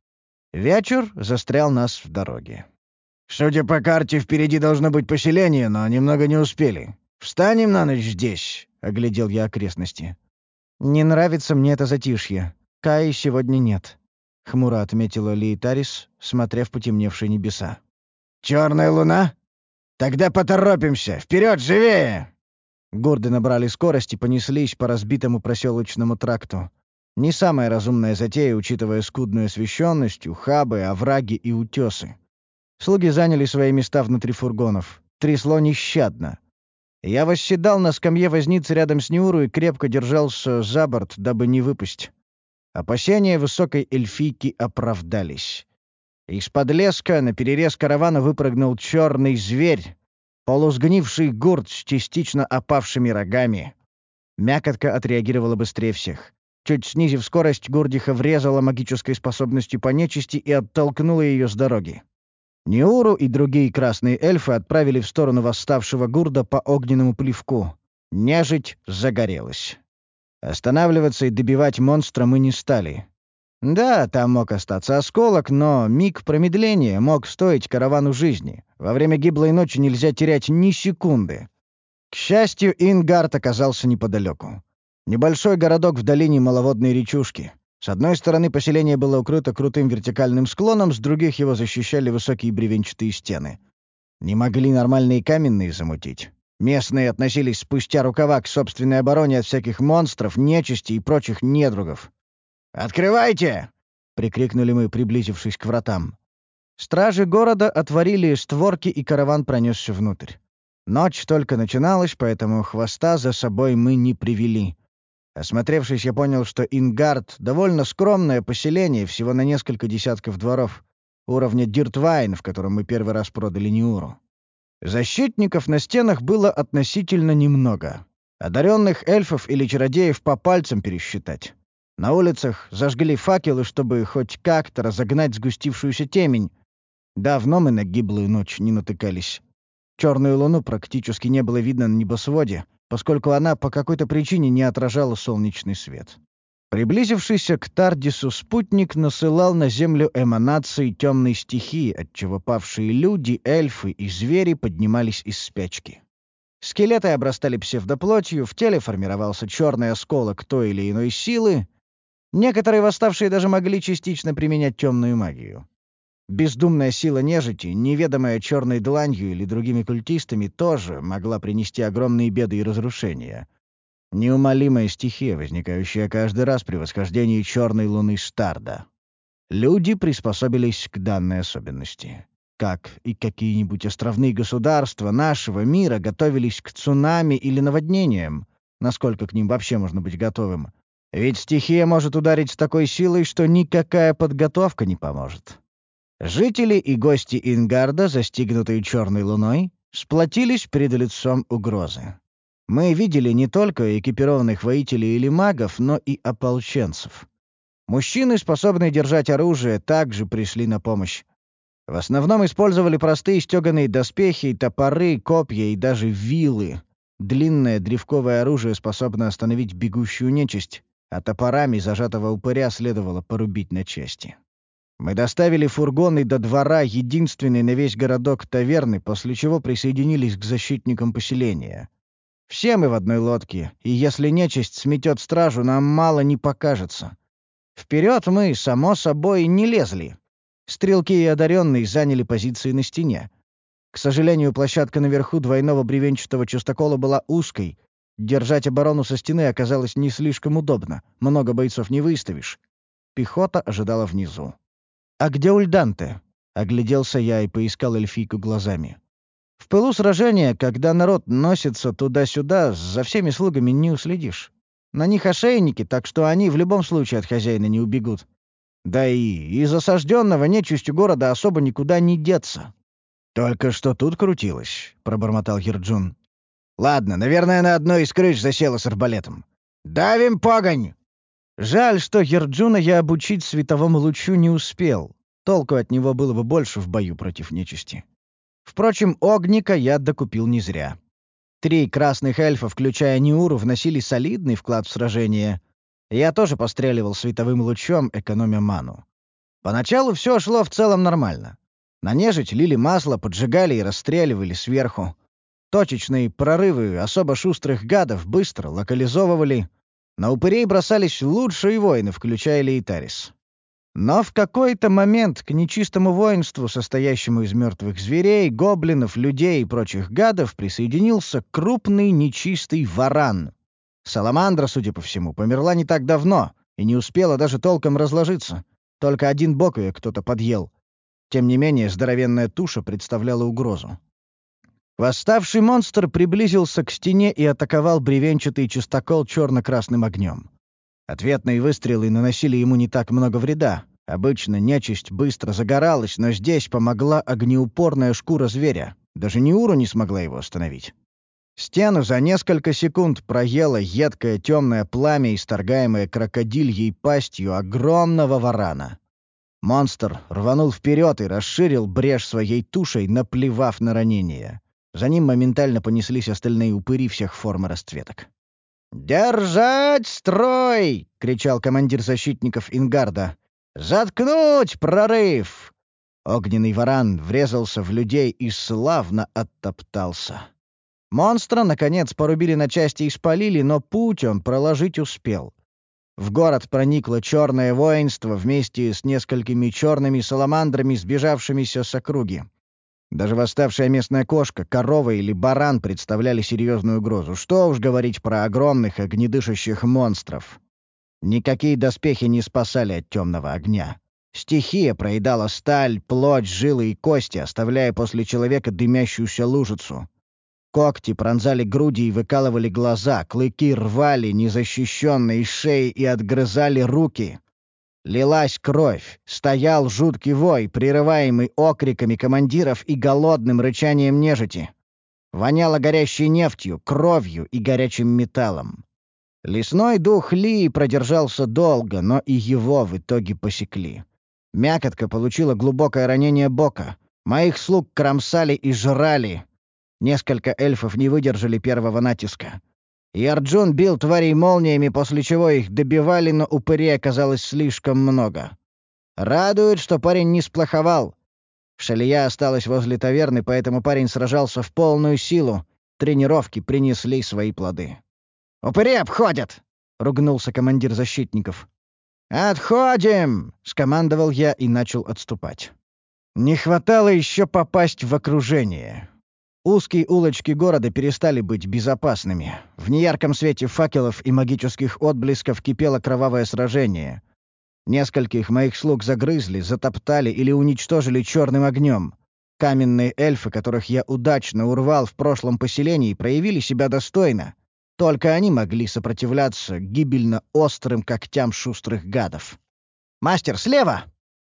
Вечер застрял нас в дороге. «Судя по карте, впереди должно быть поселение, но немного не успели. Встанем на ночь здесь», — оглядел я окрестности. «Не нравится мне это затишье. Каи сегодня нет», — хмуро отметила Лейтарис, смотря в потемневшие небеса. «Черная луна? Тогда поторопимся! Вперед, живее!» Гурды набрали скорость и понеслись по разбитому проселочному тракту. Не самая разумная затея, учитывая скудную освещенность, ухабы, овраги и утесы. Слуги заняли свои места внутри фургонов. Трясло нещадно. Я восседал на скамье возницы рядом с Ниуру и крепко держался за борт, дабы не выпасть. Опасения высокой эльфийки оправдались. Из-под леска на перерез каравана выпрыгнул черный зверь, полусгнивший гурд с частично опавшими рогами. Мякотка отреагировала быстрее всех. Чуть снизив скорость, Гурдиха врезала магической способностью по нечисти и оттолкнула ее с дороги. Ниуру и другие красные эльфы отправили в сторону восставшего гурда по огненному плевку. Нежить загорелась. Останавливаться и добивать монстра мы не стали. Да, там мог остаться осколок, но миг промедления мог стоить каравану жизни. Во время гиблой ночи нельзя терять ни секунды. К счастью, Ингард оказался неподалеку. Небольшой городок в долине маловодной речушки. С одной стороны поселение было укрыто крутым вертикальным склоном, с других его защищали высокие бревенчатые стены. Не могли нормальные каменные замутить. Местные относились спустя рукава к собственной обороне от всяких монстров, нечисти и прочих недругов. «Открывайте!» — прикрикнули мы, приблизившись к вратам. Стражи города отворили створки, и караван пронесся внутрь. Ночь только начиналась, поэтому хвоста за собой мы не привели. Осмотревшись, я понял, что Ингард — довольно скромное поселение, всего на несколько десятков дворов, уровня Диртвайн, в котором мы первый раз продали Неуру. Защитников на стенах было относительно немного. Одаренных эльфов или чародеев по пальцам пересчитать. На улицах зажгли факелы, чтобы хоть как-то разогнать сгустившуюся темень. Давно мы на гиблую ночь не натыкались. Черную луну практически не было видно на небосводе, поскольку она по какой-то причине не отражала солнечный свет. Приблизившийся к Тардису спутник насылал на землю эманации темной стихии, отчего павшие люди, эльфы и звери поднимались из спячки. Скелеты обрастали псевдоплотью, в теле формировался черный осколок той или иной силы. Некоторые восставшие даже могли частично применять темную магию. Бездумная сила нежити, неведомая черной дланью или другими культистами, тоже могла принести огромные беды и разрушения. Неумолимая стихия, возникающая каждый раз при восхождении черной луны Штарда. Люди приспособились к данной особенности. Как и какие-нибудь островные государства нашего мира готовились к цунами или наводнениям, насколько к ним вообще можно быть готовым. Ведь стихия может ударить с такой силой, что никакая подготовка не поможет. Жители и гости Ингарда, застигнутые черной луной, сплотились перед лицом угрозы. Мы видели не только экипированных воителей или магов, но и ополченцев. Мужчины, способные держать оружие, также пришли на помощь. В основном использовали простые стеганые доспехи, топоры, копья и даже вилы. Длинное древковое оружие способно остановить бегущую нечисть, а топорами зажатого упыря следовало порубить на части. Мы доставили фургоны до двора единственной на весь городок таверны, после чего присоединились к защитникам поселения. Все мы в одной лодке, и если нечисть сметет стражу, нам мало не покажется. Вперед мы, само собой, не лезли. Стрелки и одаренные заняли позиции на стене. К сожалению, площадка наверху двойного бревенчатого частокола была узкой. Держать оборону со стены оказалось не слишком удобно. Много бойцов не выставишь. Пехота ожидала внизу. «А где Ульданте?» — огляделся я и поискал эльфийку глазами. В пылу сражения, когда народ носится туда-сюда, за всеми слугами не уследишь. На них ошейники, так что они в любом случае от хозяина не убегут. Да и из осажденного нечистью города особо никуда не деться. «Только что тут крутилось», — пробормотал Ерджун. «Ладно, наверное, на одной из крыш засела с арбалетом. Давим погонь!» Жаль, что Ерджуна я обучить световому лучу не успел. Толку от него было бы больше в бою против нечисти. Впрочем, огника я докупил не зря. Три красных эльфа, включая Неуру, вносили солидный вклад в сражение. Я тоже постреливал световым лучом, экономя ману. Поначалу все шло в целом нормально. На нежить лили масло, поджигали и расстреливали сверху. Точечные прорывы особо шустрых гадов быстро локализовывали. На упырей бросались лучшие воины, включая Лейтарис. Но в какой-то момент к нечистому воинству, состоящему из мертвых зверей, гоблинов, людей и прочих гадов, присоединился крупный нечистый варан. Саламандра, судя по всему, померла не так давно и не успела даже толком разложиться. Только один бок ее кто-то подъел. Тем не менее, здоровенная туша представляла угрозу. Восставший монстр приблизился к стене и атаковал бревенчатый частокол черно-красным огнем. Ответные выстрелы наносили ему не так много вреда. Обычно нечисть быстро загоралась, но здесь помогла огнеупорная шкура зверя. Даже Неуру не смогла его остановить. Стену за несколько секунд проело едкое темное пламя, исторгаемое крокодильей пастью огромного варана. Монстр рванул вперед и расширил брешь своей тушей, наплевав на ранение. За ним моментально понеслись остальные упыри всех форм и расцветок. «Держать строй!» — кричал командир защитников Ингарда. «Заткнуть прорыв!» Огненный варан врезался в людей и славно оттоптался. Монстра, наконец, порубили на части и спалили, но путь он проложить успел. В город проникло черное воинство вместе с несколькими черными саламандрами, сбежавшимися с округи. Даже восставшая местная кошка, корова или баран представляли серьезную угрозу. Что уж говорить про огромных огнедышащих монстров. Никакие доспехи не спасали от темного огня. Стихия проедала сталь, плоть, жилы и кости, оставляя после человека дымящуюся лужицу. Когти пронзали груди и выкалывали глаза, клыки рвали незащищенные шеи и отгрызали руки. Лилась кровь, стоял жуткий вой, прерываемый окриками командиров и голодным рычанием нежити. Воняло горящей нефтью, кровью и горячим металлом. Лесной дух Ли продержался долго, но и его в итоге посекли. Мякотка получила глубокое ранение бока. Моих слуг кромсали и жрали. Несколько эльфов не выдержали первого натиска. И Арджун бил тварей молниями, после чего их добивали, но упырей оказалось слишком много. Радует, что парень не сплоховал. Шалия осталась возле таверны, поэтому парень сражался в полную силу. Тренировки принесли свои плоды. «Упыри обходят!» — ругнулся командир защитников. «Отходим!» — скомандовал я и начал отступать. Не хватало еще попасть в окружение. Узкие улочки города перестали быть безопасными. В неярком свете факелов и магических отблесков кипело кровавое сражение. Нескольких моих слуг загрызли, затоптали или уничтожили черным огнем. Каменные эльфы, которых я удачно урвал в прошлом поселении, проявили себя достойно. Только они могли сопротивляться гибельно острым когтям шустрых гадов. «Мастер, слева!»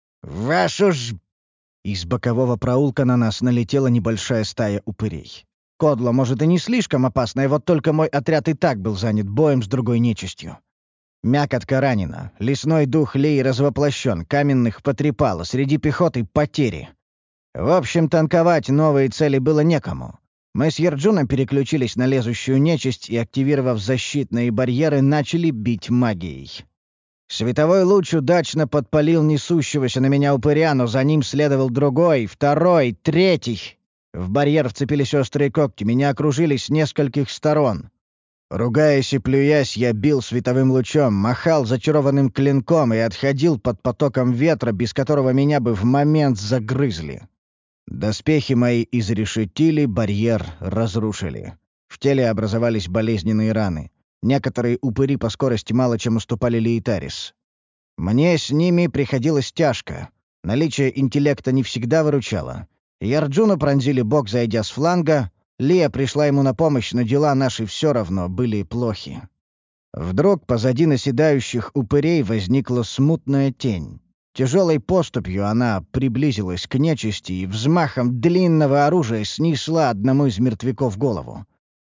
«Вашу ж...» Из бокового проулка на нас налетела небольшая стая упырей. Кодло, может, и не слишком опасная, вот только мой отряд и так был занят боем с другой нечистью. Мякотка ранена, лесной дух Лей развоплощен, каменных потрепало, среди пехоты потери. В общем, танковать новые цели было некому. Мы с Ярджуном переключились на лезущую нечисть и, активировав защитные барьеры, начали бить магией. Световой луч удачно подпалил несущегося на меня упыря, но за ним следовал другой, второй, третий. В барьер вцепились острые когти, меня окружили с нескольких сторон. Ругаясь и плюясь, я бил световым лучом, махал зачарованным клинком и отходил под потоком ветра, без которого меня бы в момент загрызли. Доспехи мои изрешетили, барьер разрушили. В теле образовались болезненные раны. Некоторые упыри по скорости мало чем уступали Лейтарис. Мне с ними приходилось тяжко. Наличие интеллекта не всегда выручало. Ярджуна пронзили бок, зайдя с фланга. Лия пришла ему на помощь, но дела наши все равно были плохи. Вдруг позади наседающих упырей возникла смутная тень. Тяжелой поступью она приблизилась к нечисти и взмахом длинного оружия снесла одному из мертвяков голову.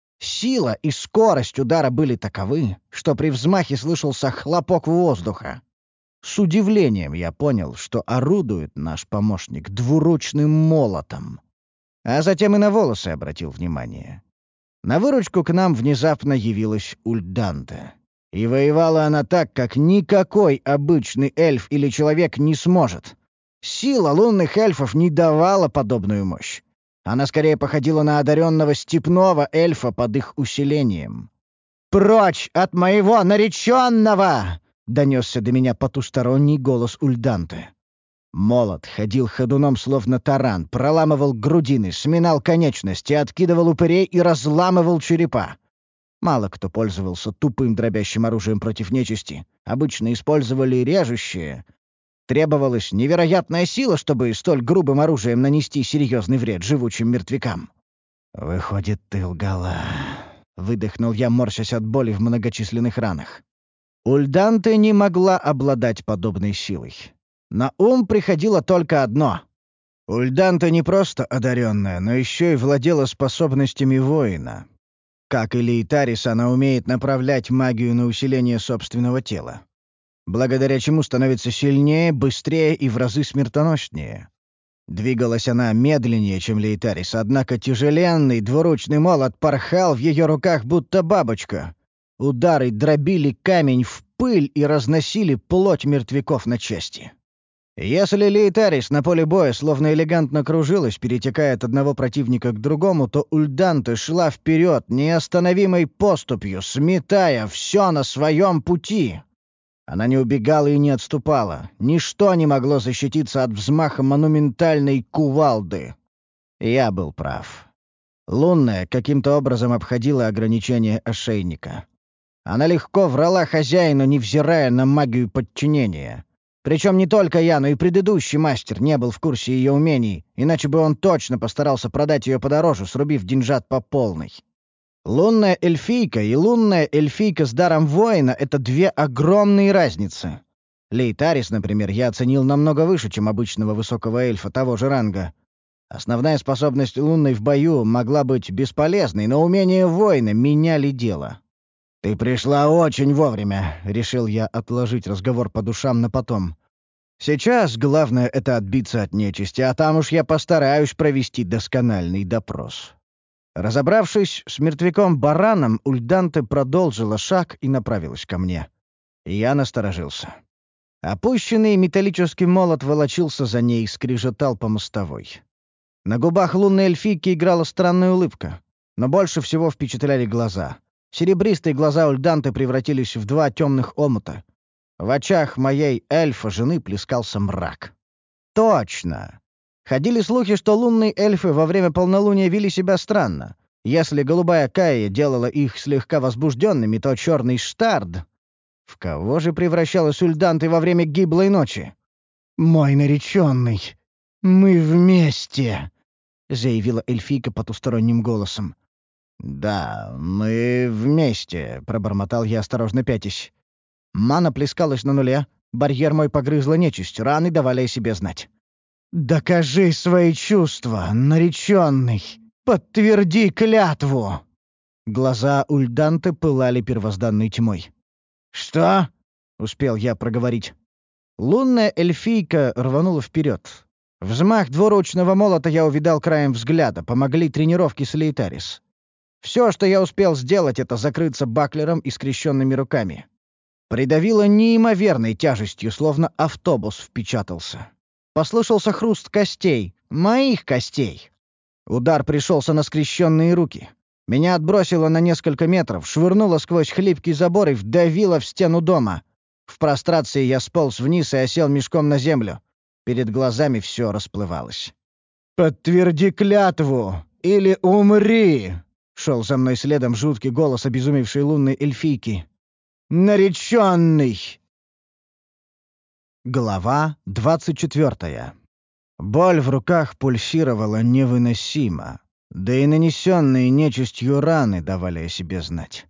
Сила и скорость удара были таковы, что при взмахе слышался хлопок воздуха. С удивлением я понял, что орудует наш помощник двуручным молотом. А затем и на волосы обратил внимание. На выручку к нам внезапно явилась Ульданте. И воевала она так, как никакой обычный эльф или человек не сможет. Сила лунных эльфов не давала подобную мощь. Она скорее походила на одаренного степного эльфа под их усилением. «Прочь от моего нареченного!» — донесся до меня потусторонний голос Ульданте. Молот ходил ходуном, словно таран, проламывал грудины, сминал конечности, откидывал упырей и разламывал черепа. Мало кто пользовался тупым дробящим оружием против нечисти. Обычно использовали режущее. Требовалась невероятная сила, чтобы столь грубым оружием нанести серьезный вред живучим мертвякам. «Выходит, ты лгала», — выдохнул я, морщась от боли в многочисленных ранах. Ульданте не могла обладать подобной силой. На ум приходило только одно. Ульданте не просто одаренная, но еще и владела способностями воина. Как и Лейтарис, она умеет направлять магию на усиление собственного тела, благодаря чему становится сильнее, быстрее и в разы смертоноснее. Двигалась она медленнее, чем Лейтарис, однако тяжеленный двуручный молот порхал в ее руках, будто бабочка. Удары дробили камень в пыль и разносили плоть мертвяков на части. Если Лейтарис на поле боя словно элегантно кружилась, перетекая от одного противника к другому, то Ульданте шла вперед неостановимой поступью, сметая все на своем пути. Она не убегала и не отступала. Ничто не могло защититься от взмаха монументальной кувалды. Я был прав. Лунная каким-то образом обходила ограничения ошейника. Она легко врала хозяину, невзирая на магию подчинения. Причем не только я, но и предыдущий мастер не был в курсе ее умений, иначе бы он точно постарался продать ее подороже, срубив деньжат по полной. Лунная эльфийка и лунная эльфийка с даром воина — это две огромные разницы. Лейтарис, например, я оценил намного выше, чем обычного высокого эльфа того же ранга. Основная способность лунной в бою могла быть бесполезной, но умения воина меняли дело. «Ты пришла очень вовремя», — решил я отложить разговор по душам на потом. «Сейчас главное — это отбиться от нечисти, а там уж я постараюсь провести доскональный допрос». Разобравшись с мертвяком-бараном, Ульданте продолжила шаг и направилась ко мне. Я насторожился. Опущенный металлический молот волочился за ней и скрежетал по мостовой. На губах лунной эльфийки играла странная улыбка, но больше всего впечатляли глаза. Серебристые глаза Ульданте превратились в два темных омута. В очах моей эльфа-жены плескался мрак. Точно! Ходили слухи, что лунные эльфы во время полнолуния вели себя странно. Если голубая Кая делала их слегка возбужденными, то черный Штард... В кого же превращалась Ульданте во время гиблой ночи? «Мой нареченный! Мы вместе!» — заявила эльфийка потусторонним голосом. «Да, мы вместе», — пробормотал я, осторожно пятясь. Мана плескалась на нуле, барьер мой погрызла нечисть, раны давали о себе знать. «Докажи свои чувства, нареченный! Подтверди клятву!» Глаза Ульданте пылали первозданной тьмой. «Что?» — успел я проговорить. Лунная эльфийка рванула вперед. Взмах двуручного молота я увидал краем взгляда, помогли тренировки с Лейтарис. Все, что я успел сделать, это закрыться баклером и скрещенными руками. Придавило неимоверной тяжестью, словно автобус впечатался. Послышался хруст костей, моих костей. Удар пришелся на скрещенные руки. Меня отбросило на несколько метров, швырнуло сквозь хлипкий забор и вдавило в стену дома. В прострации я сполз вниз и осел мешком на землю. Перед глазами все расплывалось. «Подтверди клятву или умри!» — шел за мной следом жуткий голос обезумевшей лунной эльфийки. «Нареченный!» Глава двадцать четвертая. Боль в руках пульсировала невыносимо, да и нанесенные нечистью раны давали о себе знать.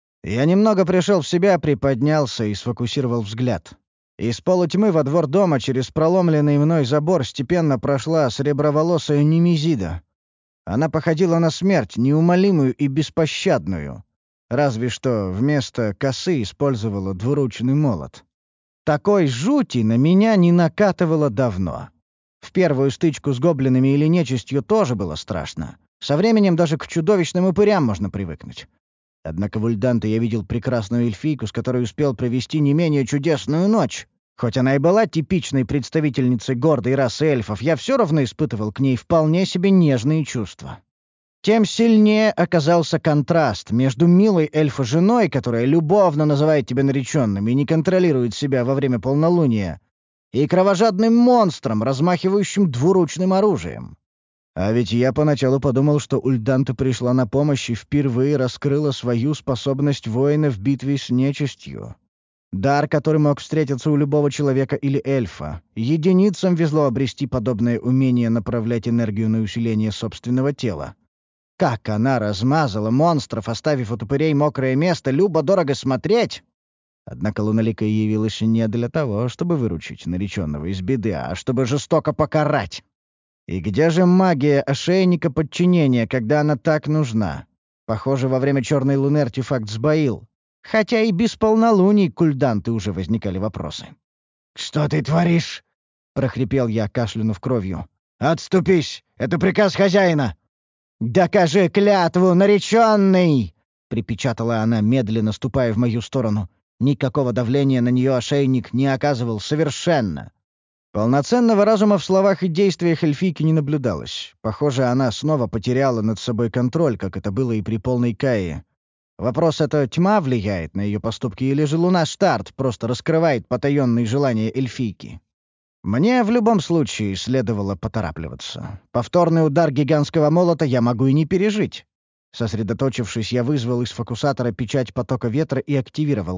Я немного пришел в себя, приподнялся и сфокусировал взгляд. Из полутьмы во двор дома через проломленный мной забор степенно прошла среброволосая Немезида. Она походила на смерть, неумолимую и беспощадную, разве что вместо косы использовала двуручный молот. Такой жути на меня не накатывало давно. В первую стычку с гоблинами или нечистью тоже было страшно. Со временем даже к чудовищным упырям можно привыкнуть. Однако в Ульданте я видел прекрасную эльфийку, с которой успел провести не менее чудесную ночь. Хоть она и была типичной представительницей гордой расы эльфов, я все равно испытывал к ней вполне себе нежные чувства. Тем сильнее оказался контраст между милой эльфа-женой, которая любовно называет тебя нареченным и не контролирует себя во время полнолуния, и кровожадным монстром, размахивающим двуручным оружием. А ведь я поначалу подумал, что Ульданте пришла на помощь и впервые раскрыла свою способность воина в битве с нечистью. Дар, который мог встретиться у любого человека или эльфа. Единицам везло обрести подобное умение направлять энергию на усиление собственного тела. Как она размазала монстров, оставив у тупырей мокрое место, любо-дорого смотреть! Однако Луналикая явилась не для того, чтобы выручить нареченного из беды, а чтобы жестоко покарать. И где же магия ошейника подчинения, когда она так нужна? Похоже, во время черной луны артефакт сбоил. Хотя и без полнолуний к Ульданте уже возникали вопросы. «Что ты творишь?» — прохрипел я, кашлянув кровью. «Отступись! Это приказ хозяина!» «Докажи клятву, нареченный!» — припечатала она, медленно ступая в мою сторону. Никакого давления на нее ошейник не оказывал совершенно. Полноценного разума в словах и действиях эльфийки не наблюдалось. Похоже, она снова потеряла над собой контроль, как это было и при полной Кае. Вопрос, это тьма влияет на ее поступки, или же Луна Штард просто раскрывает потаенные желания эльфийки? Мне в любом случае следовало поторапливаться. Повторный удар гигантского молота я могу и не пережить. Сосредоточившись, я вызвал из фокусатора печать потока ветра и активировал.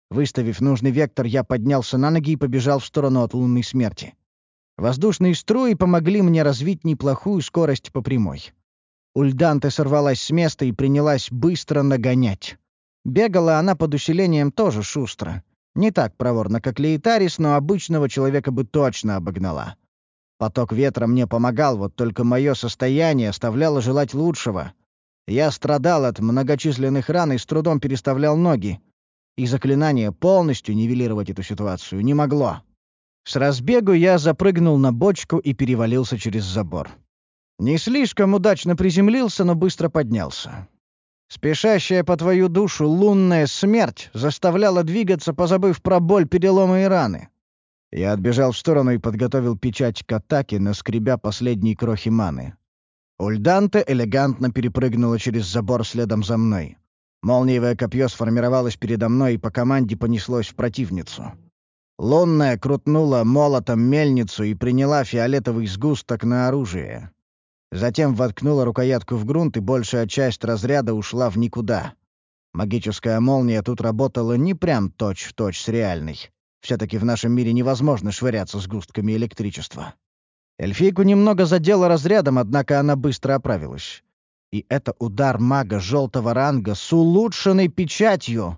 Выставив нужный вектор, я поднялся на ноги и побежал в сторону от лунной смерти. Воздушные струи помогли мне развить неплохую скорость по прямой. Ульданте сорвалась с места и принялась быстро нагонять. Бегала она под усилением тоже шустро. Не так проворно, как Лейтарис, но обычного человека бы точно обогнала. Поток ветра мне помогал, вот только мое состояние оставляло желать лучшего. Я страдал от многочисленных ран и с трудом переставлял ноги. И заклинание полностью нивелировать эту ситуацию не могло. С разбегу я запрыгнул на бочку и перевалился через забор. Не слишком удачно приземлился, но быстро поднялся. Спешащая по твою душу лунная смерть заставляла двигаться, позабыв про боль, переломы и раны. Я отбежал в сторону и подготовил печать к атаке, наскребя последние крохи маны. Ульданте элегантно перепрыгнула через забор следом за мной. Молниевое копье сформировалось передо мной и по команде понеслось в противницу. Лунная крутнула молотом мельницу и приняла фиолетовый сгусток на оружие. Затем воткнула рукоятку в грунт, и большая часть разряда ушла в никуда. Магическая молния тут работала не прям точь-в-точь с реальной. Все-таки в нашем мире невозможно швыряться сгустками электричества. Эльфийку немного задело разрядом, однако она быстро оправилась. И это удар мага желтого ранга с улучшенной печатью.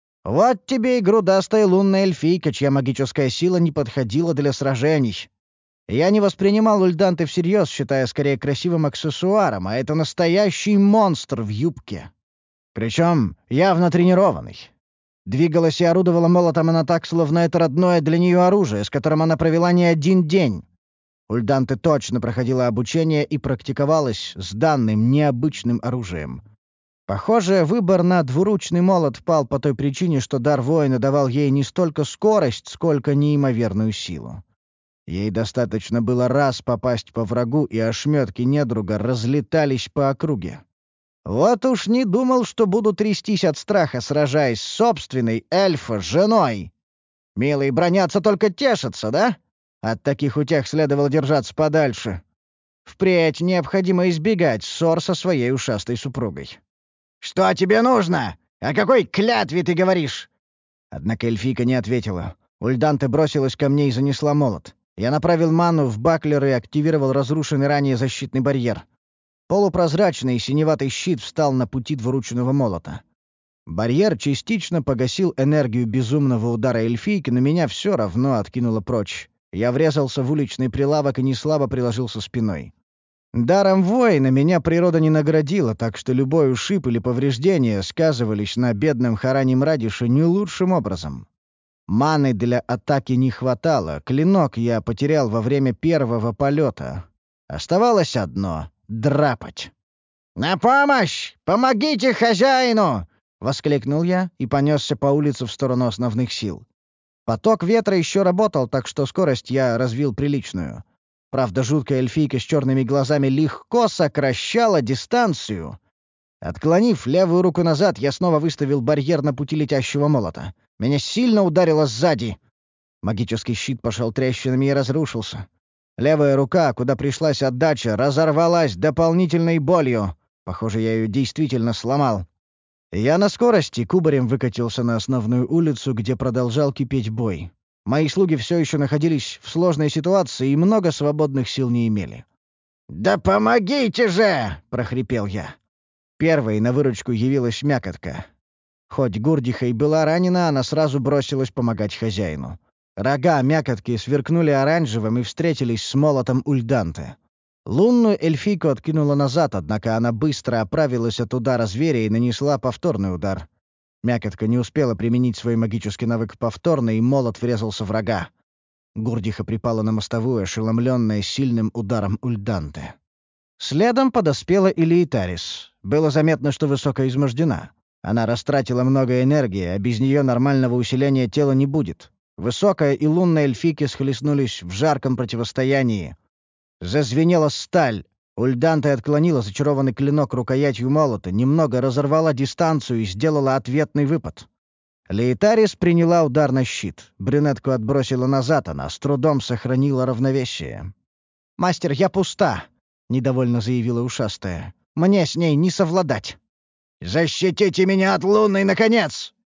Вот тебе и грудастая лунная эльфийка, чья магическая сила не подходила для сражений. Я не воспринимал Ульданте всерьез, считая скорее красивым аксессуаром, а это настоящий монстр в юбке. Причем явно тренированный. Двигалась и орудовала молотом она так, словно это родное для нее оружие, с которым она провела не один день. Ульданте точно проходила обучение и практиковалась с данным необычным оружием. Похоже, выбор на двуручный молот пал по той причине, что дар воина давал ей не столько скорость, сколько неимоверную силу. Ей достаточно было раз попасть по врагу, и ошметки недруга разлетались по округе. Вот уж не думал, что буду трястись от страха, сражаясь с собственной эльфа-женой. Милые бронятся, только тешатся, да? От таких утех следовало держаться подальше. Впредь необходимо избегать ссор со своей ушастой супругой. «Что тебе нужно? О какой клятве ты говоришь?» Однако эльфийка не ответила. Ульданте бросилась ко мне и занесла молот. Я направил ману в баклер и активировал разрушенный ранее защитный барьер. Полупрозрачный синеватый щит встал на пути двуручного молота. Барьер частично погасил энергию безумного удара эльфийки, но меня все равно откинуло прочь. Я врезался в уличный прилавок и неслабо приложился спиной. Даром воина меня природа не наградила, так что любой ушиб или повреждение сказывались на бедном Харане Мрадише не лучшим образом. Маны для атаки не хватало, клинок я потерял во время первого полета. Оставалось одно — драпать. «На помощь! Помогите хозяину!» — воскликнул я и понесся по улице в сторону основных сил. Поток ветра еще работал, так что скорость я развил приличную. Правда, жуткая эльфийка с черными глазами легко сокращала дистанцию. Отклонив левую руку назад, я снова выставил барьер на пути летящего молота. Меня сильно ударило сзади. Магический щит пошел трещинами и разрушился. Левая рука, куда пришлась отдача, разорвалась дополнительной болью. Похоже, я ее действительно сломал. Я на скорости кубарем выкатился на основную улицу, где продолжал кипеть бой. Мои слуги все еще находились в сложной ситуации и много свободных сил не имели. «Да помогите же!» — прохрипел я. Первой на выручку явилась Мякотка. Хоть Гурдиха и была ранена, она сразу бросилась помогать хозяину. Рога Мякотки сверкнули оранжевым и встретились с молотом Ульданте. Лунную эльфийку откинула назад, однако она быстро оправилась от удара зверя и нанесла повторный удар. Мякотка не успела применить свой магический навык повторно, и молот врезался в врага. Гурдиха припала на мостовую, ошеломленная сильным ударом Ульданте. Следом подоспела и Лейтарис. Было заметно, что высоко измождена. Она растратила много энергии, а без нее нормального усиления тела не будет. Высокая и лунная эльфийки схлестнулись в жарком противостоянии. Зазвенела сталь. Ульданте отклонила зачарованный клинок рукоятью молота, немного разорвала дистанцию и сделала ответный выпад. Лейтарис приняла удар на щит. Брюнетку отбросила назад, она с трудом сохранила равновесие. «Мастер, я пуста!» — недовольно заявила ушастая. «Мне с ней не совладать!» «Защитите меня от лунной, наконец!»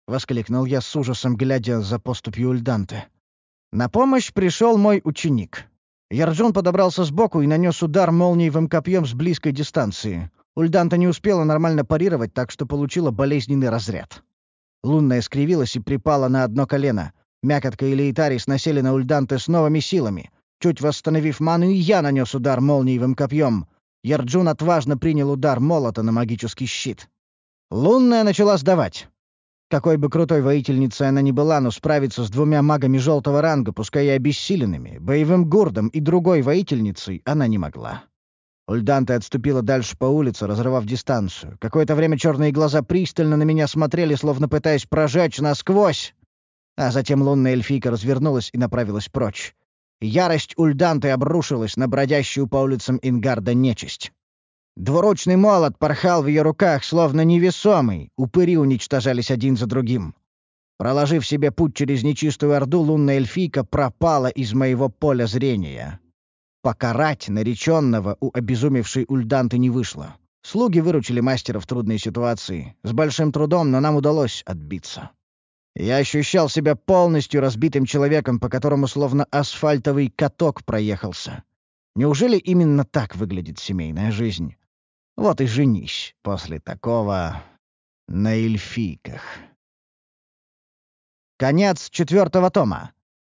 воскликнул я с ужасом, глядя за поступью Ульданте. На помощь пришел мой ученик. Ярджун подобрался сбоку и нанес удар молниевым копьем с близкой дистанции. Ульданта не успела нормально парировать, так что получила болезненный разряд. Лунная скривилась и припала на одно колено. Мякотка и Лейтарис насели на Ульданте с новыми силами. Чуть восстановив ману, и я нанес удар молниевым копьем. Ярджун отважно принял удар молота на магический щит. Лунная начала сдавать. Какой бы крутой воительницей она ни была, но справиться с двумя магами желтого ранга, пускай и обессиленными, боевым гурдом и другой воительницей, она не могла. Ульданте отступила дальше по улице, разрывав дистанцию. Какое-то время черные глаза пристально на меня смотрели, словно пытаясь прожечь насквозь. А затем лунная эльфийка развернулась и направилась прочь. Ярость Ульданте обрушилась на бродящую по улицам Ингарда нечисть. Двуручный молот порхал в ее руках, словно невесомый. Упыри уничтожались один за другим. Проложив себе путь через нечистую орду, лунная эльфийка пропала из моего поля зрения. Покарать нареченного у обезумевшей Ульданты не вышло. Слуги выручили мастера в трудной ситуации. С большим трудом, но нам удалось отбиться. Я ощущал себя полностью разбитым человеком, по которому словно асфальтовый каток проехался. Неужели именно так выглядит семейная жизнь? Вот и женись после такого на эльфийках. Конец четвертого тома.